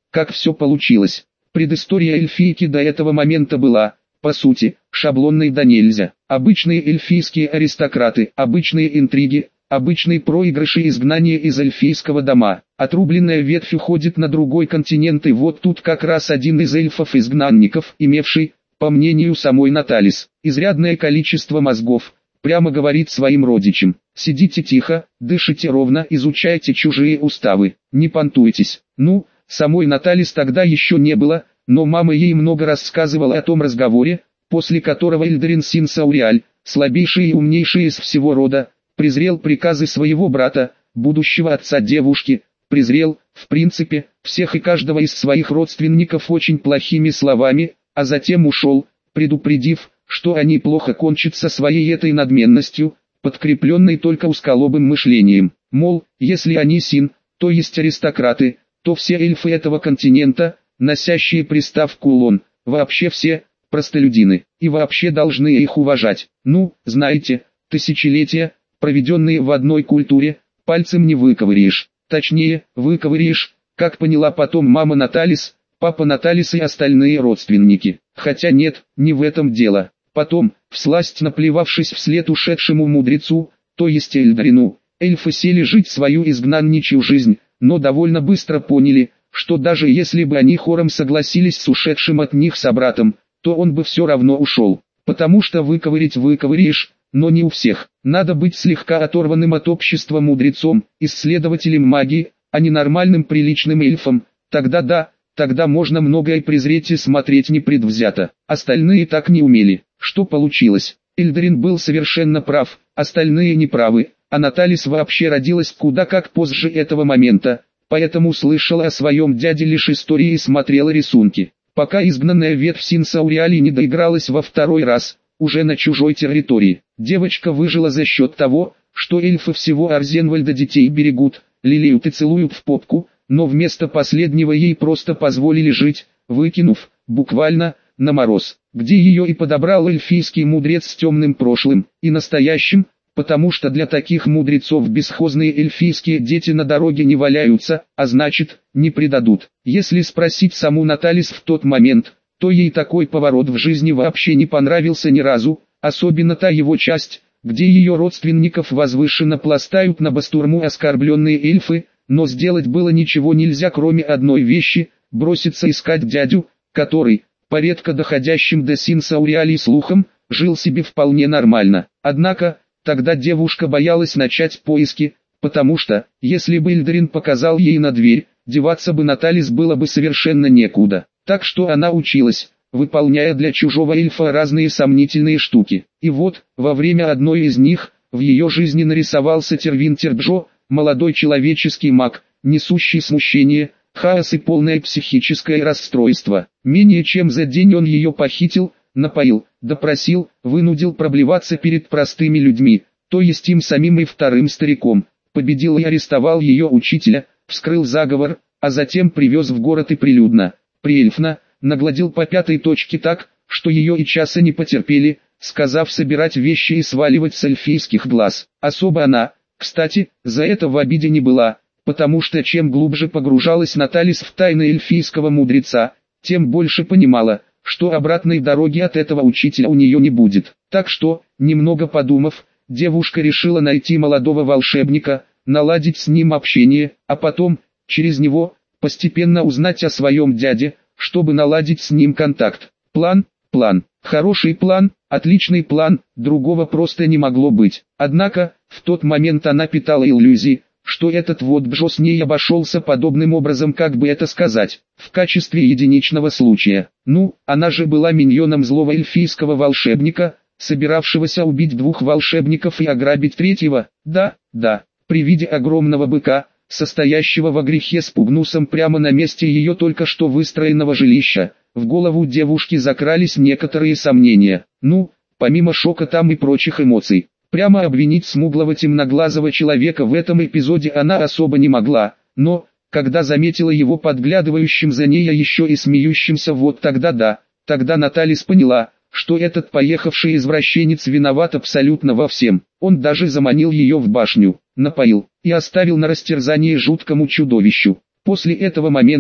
как все получилось. Предыстория эльфийки до этого момента была, по сути, шаблонной да нельзя. Обычные эльфийские аристократы, обычные интриги, обычные проигрыши, изгнания из эльфийского дома. Отрубленная ветвь уходит на другой континент, и вот тут как раз один из эльфов-изгнанников, имевший, по мнению самой Наталис, изрядное количество мозгов, прямо говорит своим родичам: сидите тихо, дышите ровно, изучайте чужие уставы, не понтуйтесь. Ну, самой Наталис тогда еще не было, но мама ей много рассказывала о том разговоре, после которого Эльдарин Син-Сауриаль, слабейший и умнейший из всего рода, презрел приказы своего брата, будущего отца девушки, презрел, в принципе, всех и каждого из своих родственников очень плохими словами, а затем ушел, предупредив, что они плохо кончатся своей этой надменностью, подкрепленной только узколобым мышлением. Мол, если они Син, то есть аристократы, то все эльфы этого континента, носящие приставку «лон», вообще все, простолюдины, и вообще должны их уважать. Ну, знаете, тысячелетия, проведенные в одной культуре, пальцем не выковыряешь. Точнее, выковыряешь, как поняла потом мама Наталис, папа Наталис и остальные родственники. Хотя нет, не в этом дело. Потом, всласть наплевавшись вслед ушедшему мудрецу, то есть Эльдарину, эльфы сели жить свою изгнанничью жизнь, но довольно быстро поняли, что даже если бы они хором согласились с ушедшим от них собратом, то он бы все равно ушел. Потому что выковырять выковыряешь, но не у всех. Надо быть слегка оторванным от общества мудрецом, исследователем магии, а не нормальным приличным эльфом. Тогда да, тогда можно многое презреть и смотреть непредвзято. Остальные так не умели. Что получилось? Эльдарин был совершенно прав, остальные неправы, а Наталис вообще родилась куда как позже этого момента, поэтому слышала о своем дяде лишь истории и смотрела рисунки. Пока изгнанная ветвь Син-Сауриали не доигралась во второй раз, уже на чужой территории. Девочка выжила за счет того, что эльфы всего Арзенвальда детей берегут, лелеют и целуют в попку, но вместо последнего ей просто позволили жить, выкинув, буквально, на мороз, где ее и подобрал эльфийский мудрец с темным прошлым и настоящим, потому что для таких мудрецов бесхозные эльфийские дети на дороге не валяются, а значит, не предадут. Если спросить саму Наталис в тот момент, то ей такой поворот в жизни вообще не понравился ни разу, особенно та его часть, где ее родственников возвышенно пластают на бастурму оскорбленные эльфы, но сделать было ничего нельзя, кроме одной вещи – броситься искать дядю, который, по редко доходящим до Син-Сауриали слухам, жил себе вполне нормально. Однако, тогда девушка боялась начать поиски, потому что, если бы Эльдарин показал ей на дверь, деваться бы Наталис было бы совершенно некуда. Так что она училась, выполняя для чужого эльфа разные сомнительные штуки. И вот, во время одной из них, в ее жизни нарисовался Тервинтер Джо, молодой человеческий маг, несущий смущение, хаос и полное психическое расстройство. Менее чем за день он ее похитил, напоил, допросил, вынудил проблеваться перед простыми людьми, то есть им самим и вторым стариком, победил и арестовал ее учителя, вскрыл заговор, а затем привез в город и прилюдно, приэльфно, нагладил по пятой точке так, что ее и часа не потерпели, сказав собирать вещи и сваливать с эльфийских глаз. Особо она, кстати, за это в обиде не была, потому что чем глубже погружалась Наталис в тайны эльфийского мудреца, тем больше понимала, что обратной дороги от этого учителя у нее не будет. Так что, немного подумав, девушка решила найти молодого волшебника, наладить с ним общение, а потом, через него, постепенно узнать о своем дяде, чтобы наладить с ним контакт. План, хороший план, отличный план, другого просто не могло быть. Однако, в тот момент она питала иллюзии, что этот вот Джо с ней обошелся подобным образом, как бы это сказать, в качестве единичного случая. Ну, она же была миньоном злого эльфийского волшебника, собиравшегося убить двух волшебников и ограбить третьего. Да, при виде огромного быка, состоящего во грехе с пугнусом прямо на месте ее только что выстроенного жилища, в голову девушки закрались некоторые сомнения. Ну, помимо шока там и прочих эмоций. Прямо обвинить смуглого темноглазого человека в этом эпизоде она особо не могла, но, когда заметила его подглядывающим за ней, а еще и смеющимся, вот тогда да, тогда Наталис поняла, что этот поехавший извращенец виноват абсолютно во всем. Он даже заманил ее в башню, напоил и оставил на растерзание жуткому чудовищу. После этого момента,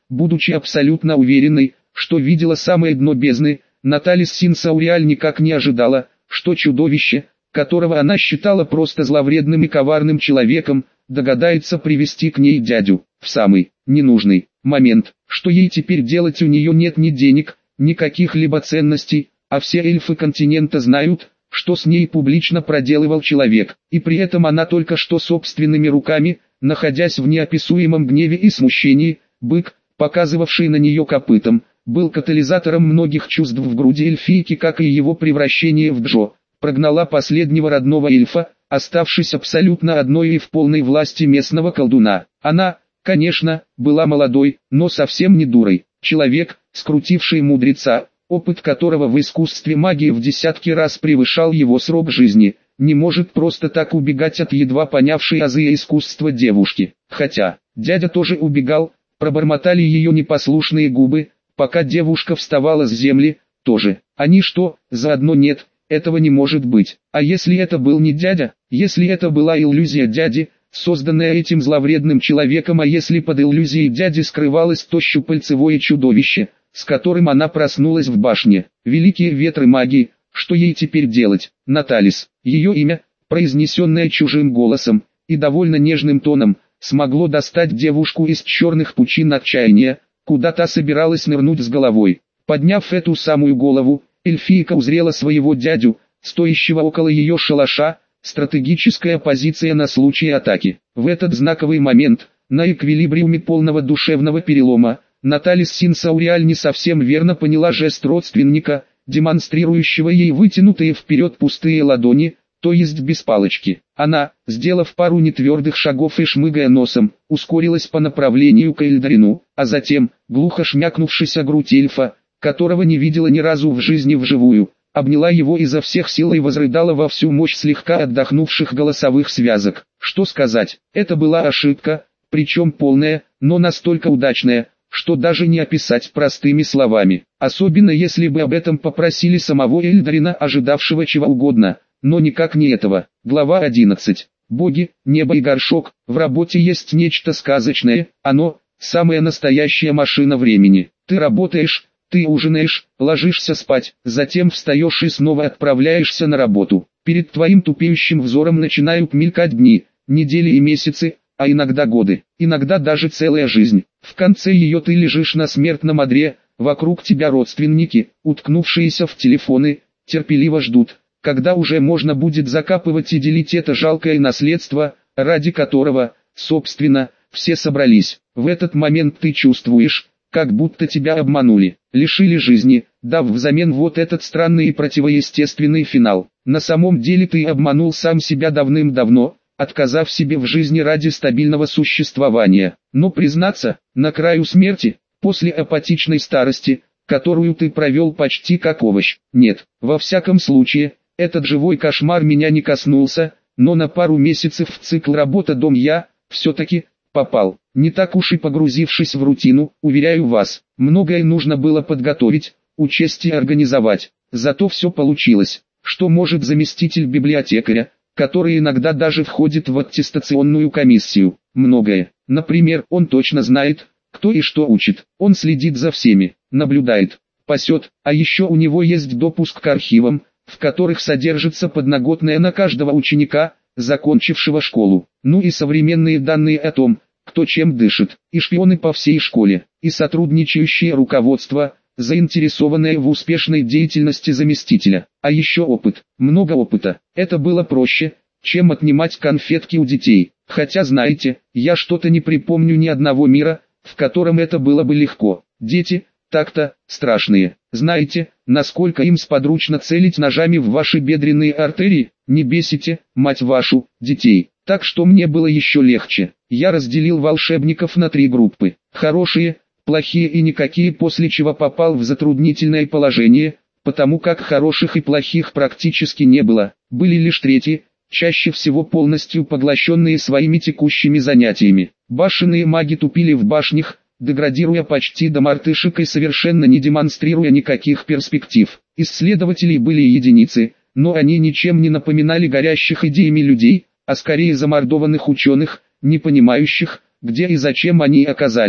будучи абсолютно уверенной, что видела самое дно бездны, Наталис Синсауриаль никак не ожидала, что чудовище, которого она считала просто зловредным и коварным человеком, догадается привести к ней дядю, в самый ненужный момент. Что ей теперь делать, у нее нет ни денег, ни каких-либо ценностей, а все эльфы континента знают, что с ней публично проделывал человек, и при этом она только что собственными руками, находясь в неописуемом гневе и смущении, бык, показывавший на нее копытом, был катализатором многих чувств в груди эльфийки, как и его превращение в Джо, прогнала последнего родного эльфа, оставшись абсолютно одной и в полной власти местного колдуна. Она, конечно, была молодой, но совсем не дурой. Человек, скрутивший мудреца, опыт которого в искусстве магии в десятки раз превышал его срок жизни, не может просто так убегать от едва понявшей азы искусства девушки. Хотя, дядя тоже убегал, пробормотали ее непослушные губы, пока девушка вставала с земли, тоже. Они что, заодно? Нет, этого не может быть. А если это был не дядя, если это была иллюзия дяди, созданная этим зловредным человеком, а если под иллюзией дяди скрывалось то щупальцевое чудовище, с которым она проснулась в башне? Великие ветры магии, что ей теперь делать? Наталис, ее имя, произнесенное чужим голосом и довольно нежным тоном, смогло достать девушку из черных пучин отчаяния, куда та собиралась нырнуть с головой. Подняв эту самую голову, эльфийка узрела своего дядю, стоящего около ее шалаша, стратегическая позиция на случай атаки. В этот знаковый момент, на эквилибриуме полного душевного перелома, Наталис Синсауриаль не совсем верно поняла жест родственника, демонстрирующего ей вытянутые вперед пустые ладони, то есть без палочки. Она, сделав пару нетвердых шагов и шмыгая носом, ускорилась по направлению к Эльдарину, а затем, глухо шмякнувшись о грудь эльфа, которого не видела ни разу в жизни вживую, обняла его изо всех сил и возрыдала во всю мощь слегка отдохнувших голосовых связок. Что сказать, это была ошибка, причем полная, но настолько удачная, что даже не описать простыми словами. Особенно если бы об этом попросили самого Эльдарина, ожидавшего чего угодно, но никак не этого. Глава 11. Боги, небо и горшок. В работе есть нечто сказочное, оно – самая настоящая машина времени. Ты работаешь, ты ужинаешь, ложишься спать, затем встаешь и снова отправляешься на работу. Перед твоим тупеющим взором начинают мелькать дни, недели и месяцы, а иногда годы, иногда даже целая жизнь. В конце ее ты лежишь на смертном одре, вокруг тебя родственники, уткнувшиеся в телефоны, терпеливо ждут, когда уже можно будет закапывать и делить это жалкое наследство, ради которого, собственно, все собрались. В этот момент ты чувствуешь, как будто тебя обманули, лишили жизни, дав взамен вот этот странный и противоестественный финал. На самом деле ты обманул сам себя давным-давно, отказав себе в жизни ради стабильного существования. Но признаться, на краю смерти, после апатичной старости, которую ты провел почти как овощ, нет. Во всяком случае, этот живой кошмар меня не коснулся, но на пару месяцев в цикл работа-дом я, все-таки, попал. Не так уж и погрузившись в рутину, уверяю вас, многое нужно было подготовить, учесть и организовать. Зато все получилось. Что может заместитель библиотекаря, который иногда даже входит в аттестационную комиссию? Многое. Например, он точно знает, кто и что учит. Он следит за всеми, наблюдает, пасет, а еще у него есть допуск к архивам, в которых содержится подноготная на каждого ученика, закончившего школу. Ну и современные данные о том, кто чем дышит, и шпионы по всей школе, и сотрудничающее руководство, заинтересованное в успешной деятельности заместителя. А еще опыт, много опыта. Это было проще, чем отнимать конфетки у детей. Хотя знаете, я что-то не припомню ни одного мира, в котором это было бы легко. Дети, так-то, страшные. Знаете, насколько им сподручно целить ножами в ваши бедренные артерии? Не бесите, мать вашу, детей. Так что мне было еще легче. Я разделил волшебников на 3 группы. Хорошие, плохие и никакие, после чего попал в затруднительное положение, потому как хороших и плохих практически не было. Были лишь третьи, чаще всего полностью поглощенные своими текущими занятиями. Башенные маги тупили в башнях, деградируя почти до мартышек и совершенно не демонстрируя никаких перспектив. Исследователей были единицы, но они ничем не напоминали горящих идеями людей, а скорее замордованных ученых, не понимающих, где и зачем они оказались.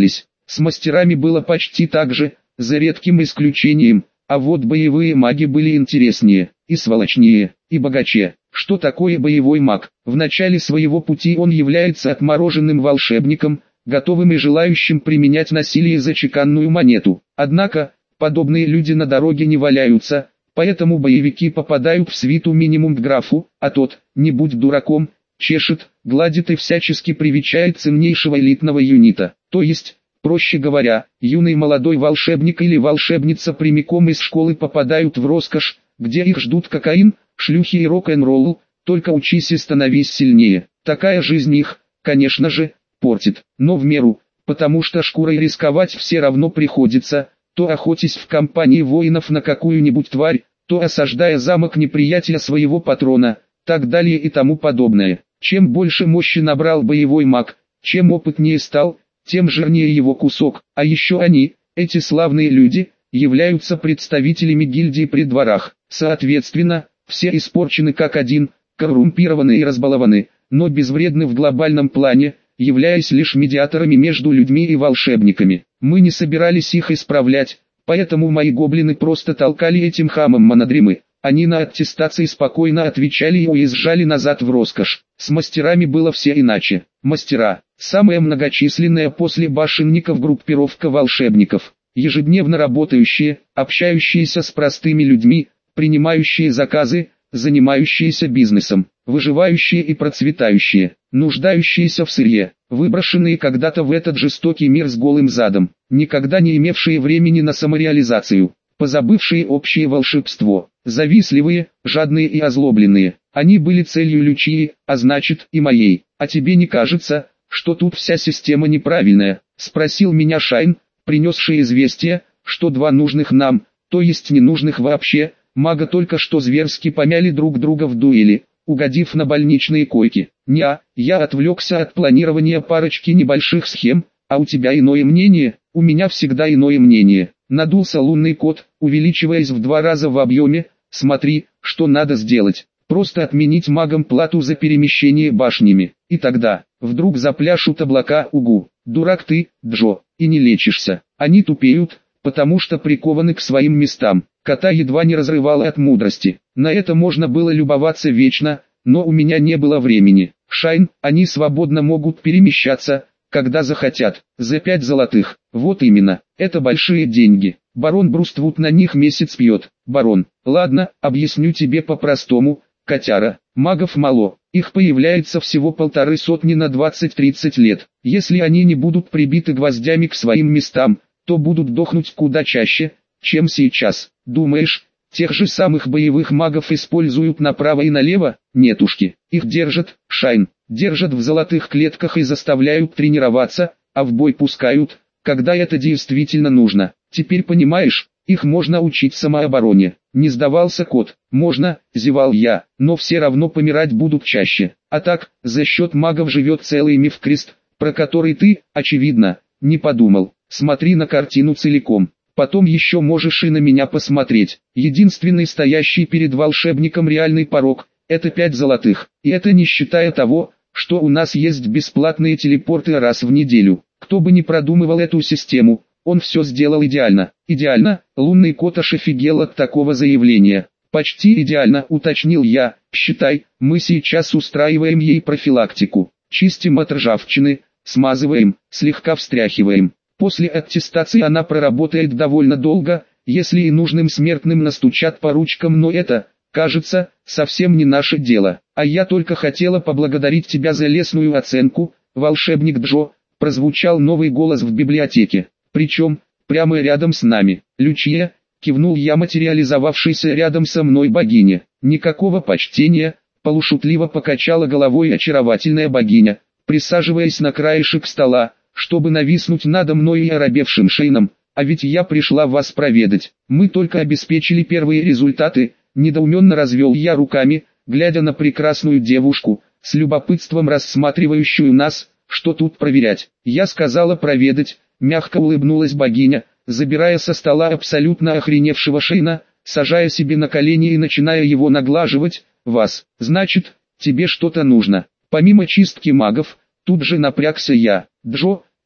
С мастерами было почти так же, за редким исключением, а вот боевые маги были интереснее, и сволочнее, и богаче. Что такое боевой маг? В начале своего пути он является отмороженным волшебником, готовым и желающим применять насилие за чеканную монету. Однако, подобные люди на дороге не валяются, поэтому боевики попадают в свиту минимум к графу, а тот, не будь дураком, чешет, гладит и всячески привечает ценнейшего элитного юнита. То есть, проще говоря, юный молодой волшебник или волшебница прямиком из школы попадают в роскошь, где их ждут кокаин, шлюхи и рок-н-ролл, только учись и становись сильнее. Такая жизнь их, конечно же, портит, но в меру, потому что шкурой рисковать все равно приходится, то охотясь в компании воинов на какую-нибудь тварь, то осаждая замок неприятеля своего патрона, так далее и тому подобное. Чем больше мощи набрал боевой маг, чем опытнее стал, тем жирнее его кусок, а еще они, эти славные люди, являются представителями гильдии при дворах. Соответственно, все испорчены как один, коррумпированы и разбалованы, но безвредны в глобальном плане, являясь лишь медиаторами между людьми и волшебниками. Мы не собирались их исправлять, поэтому мои гоблины просто толкали этим хамам монодремы. Они на аттестации спокойно отвечали и уезжали назад в роскошь. С мастерами было все иначе. Мастера – самая многочисленная после башенников группировка волшебников, ежедневно работающие, общающиеся с простыми людьми, принимающие заказы, занимающиеся бизнесом, выживающие и процветающие, нуждающиеся в сырье, выброшенные когда-то в этот жестокий мир с голым задом, никогда не имевшие времени на самореализацию, позабывшие общее волшебство, завистливые, жадные и озлобленные. Они были целью Лючии, а значит и моей. А тебе не кажется, что тут вся система неправильная? Спросил меня Шайн, принесший известие, что два нужных нам, то есть ненужных вообще, мага только что зверски помяли друг друга в дуэли, угодив на больничные койки. Я отвлекся от планирования парочки небольших схем, а у тебя иное мнение? У меня всегда иное мнение. Надулся лунный кот, увеличиваясь в 2 раза в объеме. Смотри, что надо сделать. Просто отменить магам плату за перемещение башнями. И тогда, вдруг запляшут облака. Угу, дурак ты, Джо, и не лечишься. Они тупеют, потому что прикованы к своим местам. Кота едва не разрывало от мудрости. На это можно было любоваться вечно, но у меня не было времени. Шайн, они свободно могут перемещаться, когда захотят, за 5 золотых. Вот именно, это большие деньги. Барон Бруствуд на них месяц пьет. Барон, ладно, объясню тебе по-простому, котяра. Магов мало, их появляется всего 150 на 20-30 лет. Если они не будут прибиты гвоздями к своим местам, то будут дохнуть куда чаще, чем сейчас. Думаешь, тех же самых боевых магов используют направо и налево? Нетушки, их держат, Шайн, держат в золотых клетках и заставляют тренироваться, а в бой пускают, когда это действительно нужно. Теперь понимаешь, их можно учить самообороне. Не сдавался кот. Можно, зевал я, но все равно помирать будут чаще. А так, за счет магов живет целый миф-крест, про который ты, очевидно, не подумал. Смотри на картину целиком. Потом еще можешь и на меня посмотреть. Единственный стоящий перед волшебником реальный порог – это 5 золотых. И это не считая того, что у нас есть бесплатные телепорты раз в неделю. Кто бы ни продумывал эту систему, он все сделал идеально. Идеально? Лунный кот аж офигел от такого заявления. Почти идеально, уточнил я. Считай, мы сейчас устраиваем ей профилактику. Чистим от ржавчины, смазываем, слегка встряхиваем. После аттестации она проработает довольно долго, если и нужным смертным настучат по ручкам, но это, кажется, совсем не наше дело. А я только хотела поблагодарить тебя за лестную оценку, волшебник Джо, прозвучал новый голос в библиотеке. Причем, прямо рядом с нами. Лючия, кивнул я материализовавшейся рядом со мной богине. Никакого почтения, полушутливо покачала головой очаровательная богиня, присаживаясь на краешек стола, чтобы нависнуть надо мной и оробевшим Шейном. А ведь я пришла вас проведать. Мы только обеспечили первые результаты, недоуменно развел я руками, глядя на прекрасную девушку, с любопытством рассматривающую нас. Что тут проверять? Я сказала проведать, мягко улыбнулась богиня, забирая со стола абсолютно охреневшего Шейна, сажая себе на колени и начиная его наглаживать. Вас, значит, тебе что-то нужно. Помимо чистки магов, тут же напрягся я. Джо,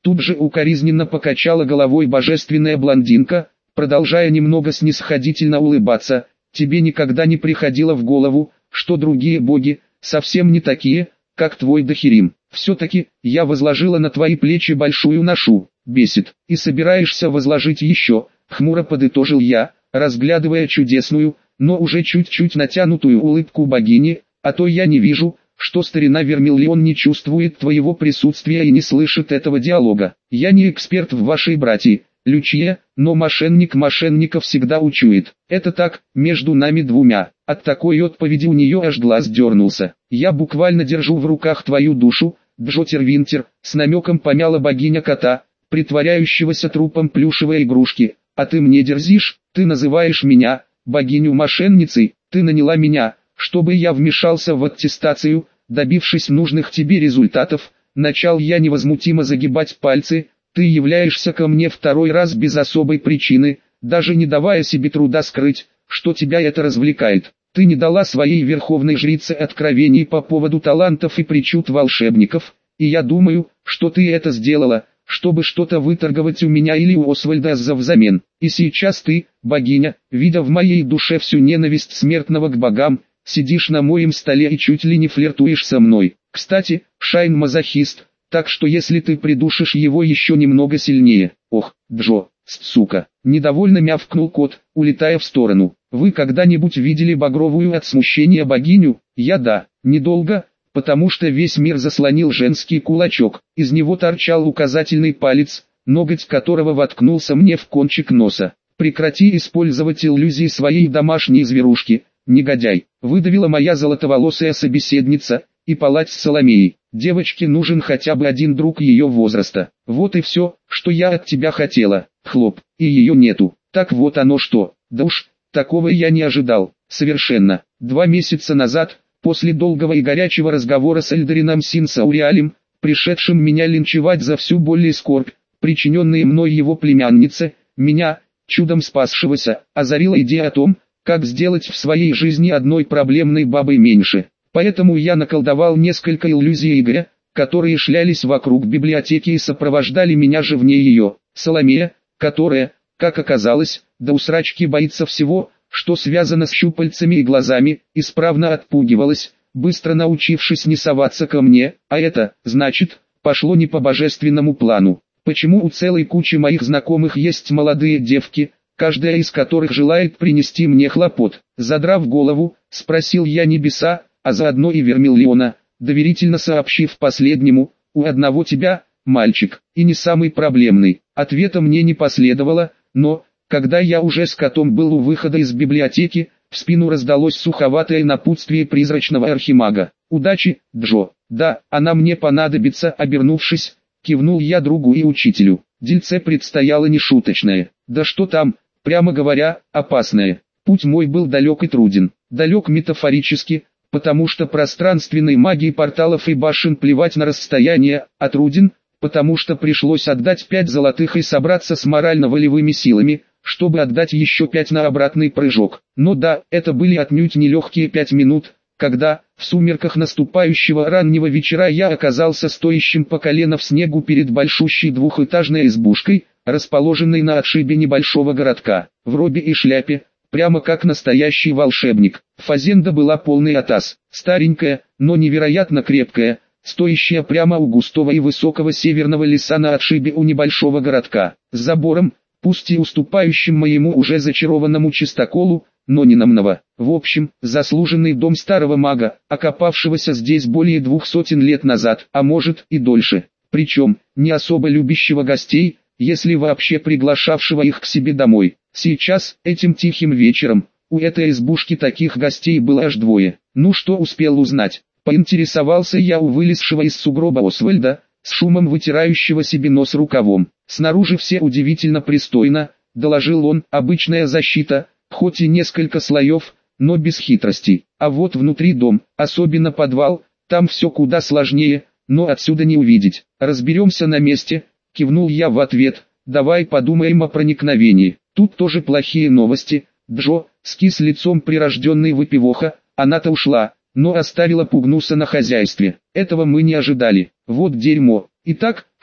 Тут же укоризненно покачала головой божественная блондинка, продолжая немного снисходительно улыбаться. Тебе никогда не приходило в голову, что другие боги, совсем не такие, как твой Дахирим. Все-таки, я возложила на твои плечи большую ношу. Бесит. И собираешься возложить еще, хмуро подытожил я, разглядывая чудесную, но уже чуть-чуть натянутую улыбку богини, а то я не вижу, что старина Вермиллион не чувствует твоего присутствия и не слышит этого диалога. Я не эксперт в вашей братьи, Лючия, но мошенник мошенника всегда учует. Это так, между нами двумя. От такой отповеди у нее аж глаз дернулся. Я буквально держу в руках твою душу, Джотер Винтер, с намеком помяла богиня кота, притворяющегося трупом плюшевой игрушки. А ты мне дерзишь, ты называешь меня, богиню мошенницей, ты наняла меня, чтобы я вмешался в аттестацию, добившись нужных тебе результатов. Начал я невозмутимо загибать пальцы. Ты являешься ко мне второй раз без особой причины, даже не давая себе труда скрыть, что тебя это развлекает. Ты не дала своей верховной жрице откровений по поводу талантов и причуд волшебников, и я думаю, что ты это сделала, чтобы что-то выторговать у меня или у Освальда взамен. И сейчас ты, богиня, видя в моей душе всю ненависть смертного к богам, сидишь на моем столе и чуть ли не флиртуешь со мной. Кстати, Шайн мазохист. Так что если ты придушишь его еще немного сильнее... Ох, Джо, сука, недовольно мявкнул кот, улетая в сторону. Вы когда-нибудь видели багровую от смущения богиню? Я да, недолго, потому что весь мир заслонил женский кулачок. Из него торчал указательный палец, ноготь которого воткнулся мне в кончик носа. Прекрати использовать иллюзии своей домашней зверушки, негодяй, выдавила моя золотоволосая собеседница, и палать с Соломеей. Девочке нужен хотя бы один друг ее возраста. Вот и все, что я от тебя хотела. Хлоп, и ее нету. Так вот оно что. Да уж, такого я не ожидал. Совершенно. 2 месяца назад, после долгого и горячего разговора с Эльдарином Синсауриалем, пришедшим меня линчевать за всю боль и скорбь, причиненные мной его племяннице, меня, чудом спасшегося, озарила идея о том, как сделать в своей жизни одной проблемной бабой меньше. Поэтому я наколдовал несколько иллюзий Игоря, которые шлялись вокруг библиотеки и сопровождали меня же вне ее. Соломея, которая, как оказалось, до усрачки боится всего, что связано с щупальцами и глазами, исправно отпугивалась, быстро научившись не соваться ко мне, а это, значит, пошло не по божественному плану. Почему у целой кучи моих знакомых есть молодые девки, каждая из которых желает принести мне хлопот? Задрав голову, спросил я небеса, а заодно и Вермиллиона, доверительно сообщив последнему: у одного тебя, мальчик, и не самый проблемный. Ответа мне не последовало, но, когда я уже с котом был у выхода из библиотеки, в спину раздалось суховатое напутствие призрачного архимага. Удачи, Джо. Да, она мне понадобится. Обернувшись, кивнул я другу и учителю. Дельце предстояло нешуточное. Да что там, прямо говоря, опасное. Путь мой был далек и труден. Далек метафорически, потому что пространственной магии порталов и башен плевать на расстояние, а труден, потому что пришлось отдать 5 золотых и собраться с морально-волевыми силами, чтобы отдать еще 5 на обратный прыжок. Но да, это были отнюдь нелегкие 5 минут, когда, в сумерках наступающего раннего вечера, я оказался стоящим по колено в снегу перед большущей двухэтажной избушкой, расположенной на отшибе небольшого городка, в робе и шляпе, прямо как настоящий волшебник. Фазенда была полный атас, старенькая, но невероятно крепкая, стоящая прямо у густого и высокого северного леса на отшибе у небольшого городка, с забором, пусть и уступающим моему уже зачарованному чистоколу, но не намного. В общем, заслуженный дом старого мага, окопавшегося здесь более 200 лет назад, а может и дольше, причем, не особо любящего гостей, если вообще приглашавшего их к себе домой. Сейчас, этим тихим вечером, у этой избушки таких гостей было аж 2. Ну что успел узнать? Поинтересовался я у вылезшего из сугроба Освальда, с шумом вытирающего себе нос рукавом. Снаружи все удивительно пристойно, доложил он, обычная защита, хоть и несколько слоев, но без хитростей. А вот внутри дом, особенно подвал, там все куда сложнее, но отсюда не увидеть. Разберемся на месте, кивнул я в ответ, давай подумаем о проникновении. Тут тоже плохие новости. Джо, скис лицом прирожденный выпивоха, она-то ушла, но оставила Пугнуса на хозяйстве. Этого мы не ожидали. Вот дерьмо. Итак,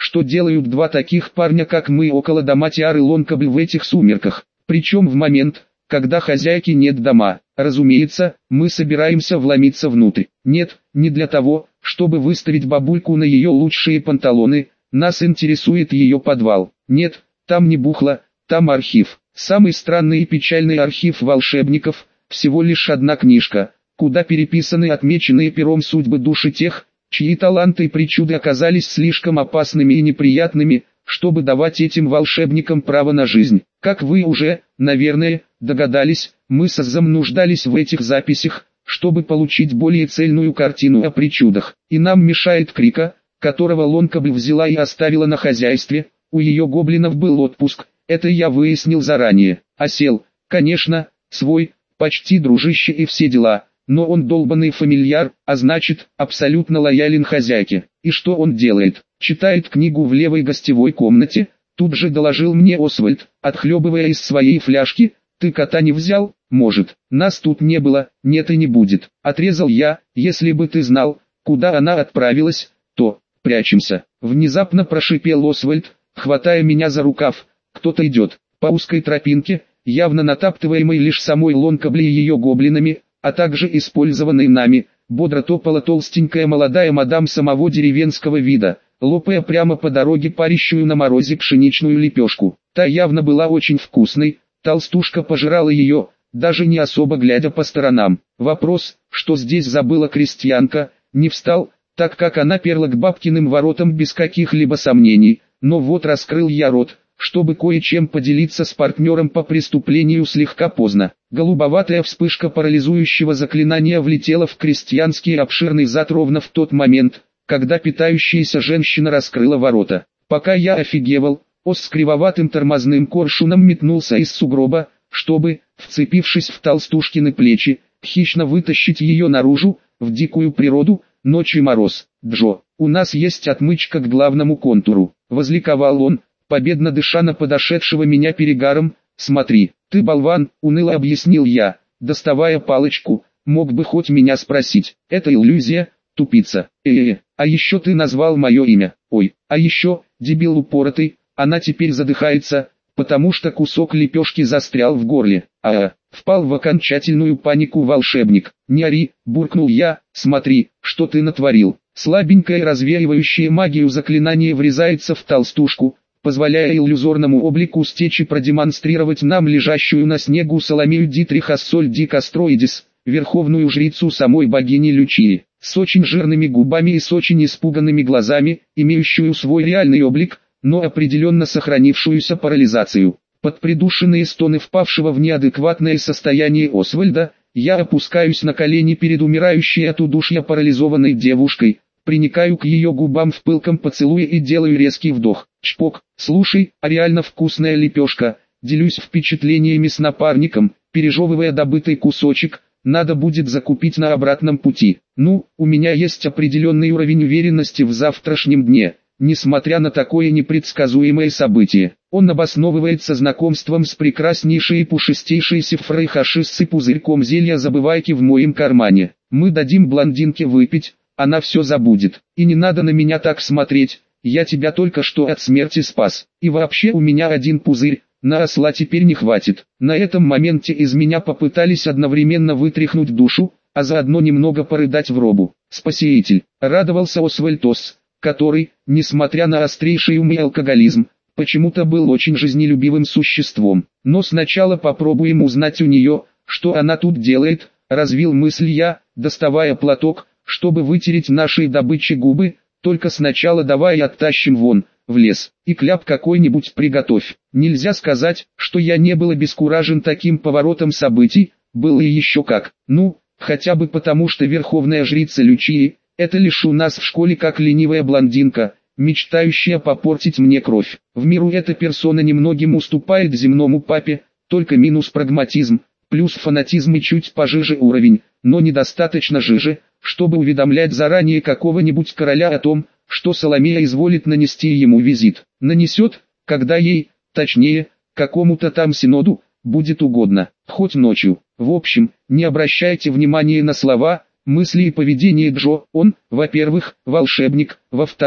что делают два таких парня как мы около дома Тиары Лонкабль в этих сумерках, причем в момент, когда хозяйки нет дома. Разумеется, мы собираемся вломиться внутрь. Нет, не для того, чтобы выставить бабульку на ее лучшие панталоны, нас интересует ее подвал. Нет, там не бухло, там архив. Самый странный и печальный архив волшебников, всего лишь одна книжка, куда переписаны отмеченные пером судьбы души тех, чьи таланты и причуды оказались слишком опасными и неприятными, чтобы давать этим волшебникам право на жизнь. Как вы уже, наверное, догадались, мы с Азом нуждались в этих записях, чтобы получить более цельную картину о причудах. И нам мешает Крика, которого Лонкабль взяла и оставила на хозяйстве. У ее гоблинов был отпуск, это я выяснил заранее. Осел, конечно, свой, почти дружище и все дела, но он долбанный фамильяр, а значит, абсолютно лоялен хозяйке. И что он делает? Читает книгу в левой гостевой комнате, тут же доложил мне Освальд, отхлебывая из своей фляжки. Ты кота не взял? Может, нас тут не было, нет и не будет. Отрезал я, если бы ты знал, куда она отправилась, то, прячемся. Внезапно прошипел Освальд, хватая меня за рукав. Кто-то идет, по узкой тропинке, явно натаптываемой лишь самой Лонкабль и ее гоблинами, а также использованной нами, бодро топала толстенькая молодая мадам самого деревенского вида, лопая прямо по дороге парящую на морозе пшеничную лепешку. Та явно была очень вкусной, толстушка пожирала ее, даже не особо глядя по сторонам. Вопрос, что здесь забыла крестьянка, не встал, так как она перла к бабкиным воротам без каких-либо сомнений, но вот раскрыл я рот, чтобы кое-чем поделиться с партнером по преступлению слегка поздно. Голубоватая вспышка парализующего заклинания влетела в крестьянский обширный зад ровно в тот момент, когда питающаяся женщина раскрыла ворота. Пока я офигевал, Ос с кривоватым тормозным коршуном метнулся из сугроба, чтобы, вцепившись в толстушкины плечи, хищно вытащить ее наружу, в дикую природу. Ночью мороз. Джо, у нас есть отмычка к главному контуру. Возликовал он, победно дыша на подошедшего меня перегаром. Смотри, ты болван, уныло объяснил я, доставая палочку. Мог бы хоть меня спросить. Это иллюзия, тупица. А еще ты назвал мое имя. Ой, а еще, дебил упоротый, она теперь задыхается, потому что кусок лепешки застрял в горле. Впал в окончательную панику волшебник. Не ори, буркнул я, смотри, что ты натворил. Слабенькое развеивающее магию заклинание врезается в толстушку, позволяя иллюзорному облику стечь и продемонстрировать нам лежащую на снегу Соломею Дитрих Ассоль Ди Кастроидис, верховную жрицу самой богини Лючии, с очень жирными губами и с очень испуганными глазами, имеющую свой реальный облик, но определенно сохранившуюся парализацию. Под придушенные стоны впавшего в неадекватное состояние Освальда, я опускаюсь на колени перед умирающей от удушья парализованной девушкой, приникаю к ее губам в пылком поцелуе и делаю резкий вдох. Чпок, слушай, а реально вкусная лепешка, делюсь впечатлениями с напарником, пережевывая добытый кусочек, надо будет закупить на обратном пути. Ну, у меня есть определенный уровень уверенности в завтрашнем дне. Несмотря на такое непредсказуемое событие, он обосновывается знакомством с прекраснейшей и пушистейшей Сефрой Хашис с пузырьком зелья забывайки в моем кармане. Мы дадим блондинке выпить, она все забудет. И не надо на меня так смотреть, я тебя только что от смерти спас. И вообще у меня один пузырь, на осла теперь не хватит. На этом моменте из меня попытались одновременно вытряхнуть душу, а заодно немного порыдать в робу. Спаситель, радовался Освальдос, который, несмотря на острейший ум и алкоголизм, почему-то был очень жизнелюбивым существом. Но сначала попробуем узнать у нее, что она тут делает, развил мысль я, доставая платок, чтобы вытереть нашей добыче губы, только сначала давай оттащим вон, в лес, и кляп какой-нибудь приготовь. Нельзя сказать, что я не был обескуражен таким поворотом событий, было и еще как. Ну, хотя бы потому, что верховная жрица Лючии, это лишь у нас в школе как ленивая блондинка, мечтающая попортить мне кровь. В миру эта персона немногим уступает земному папе, только минус прагматизм, плюс фанатизм и чуть пожиже уровень, но недостаточно жиже, чтобы уведомлять заранее какого-нибудь короля о том, что Соломея изволит нанести ему визит. Нанесет, когда ей, точнее, какому-то там синоду, будет угодно, хоть ночью. В общем, не обращайте внимания на слова, мысли и поведение Джо. Он, во-первых, волшебник, во-вторых,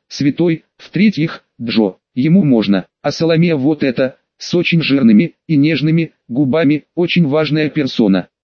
святой, в-третьих, Джо, ему можно, а Соломея вот это, с очень жирными и нежными губами, очень важная персона.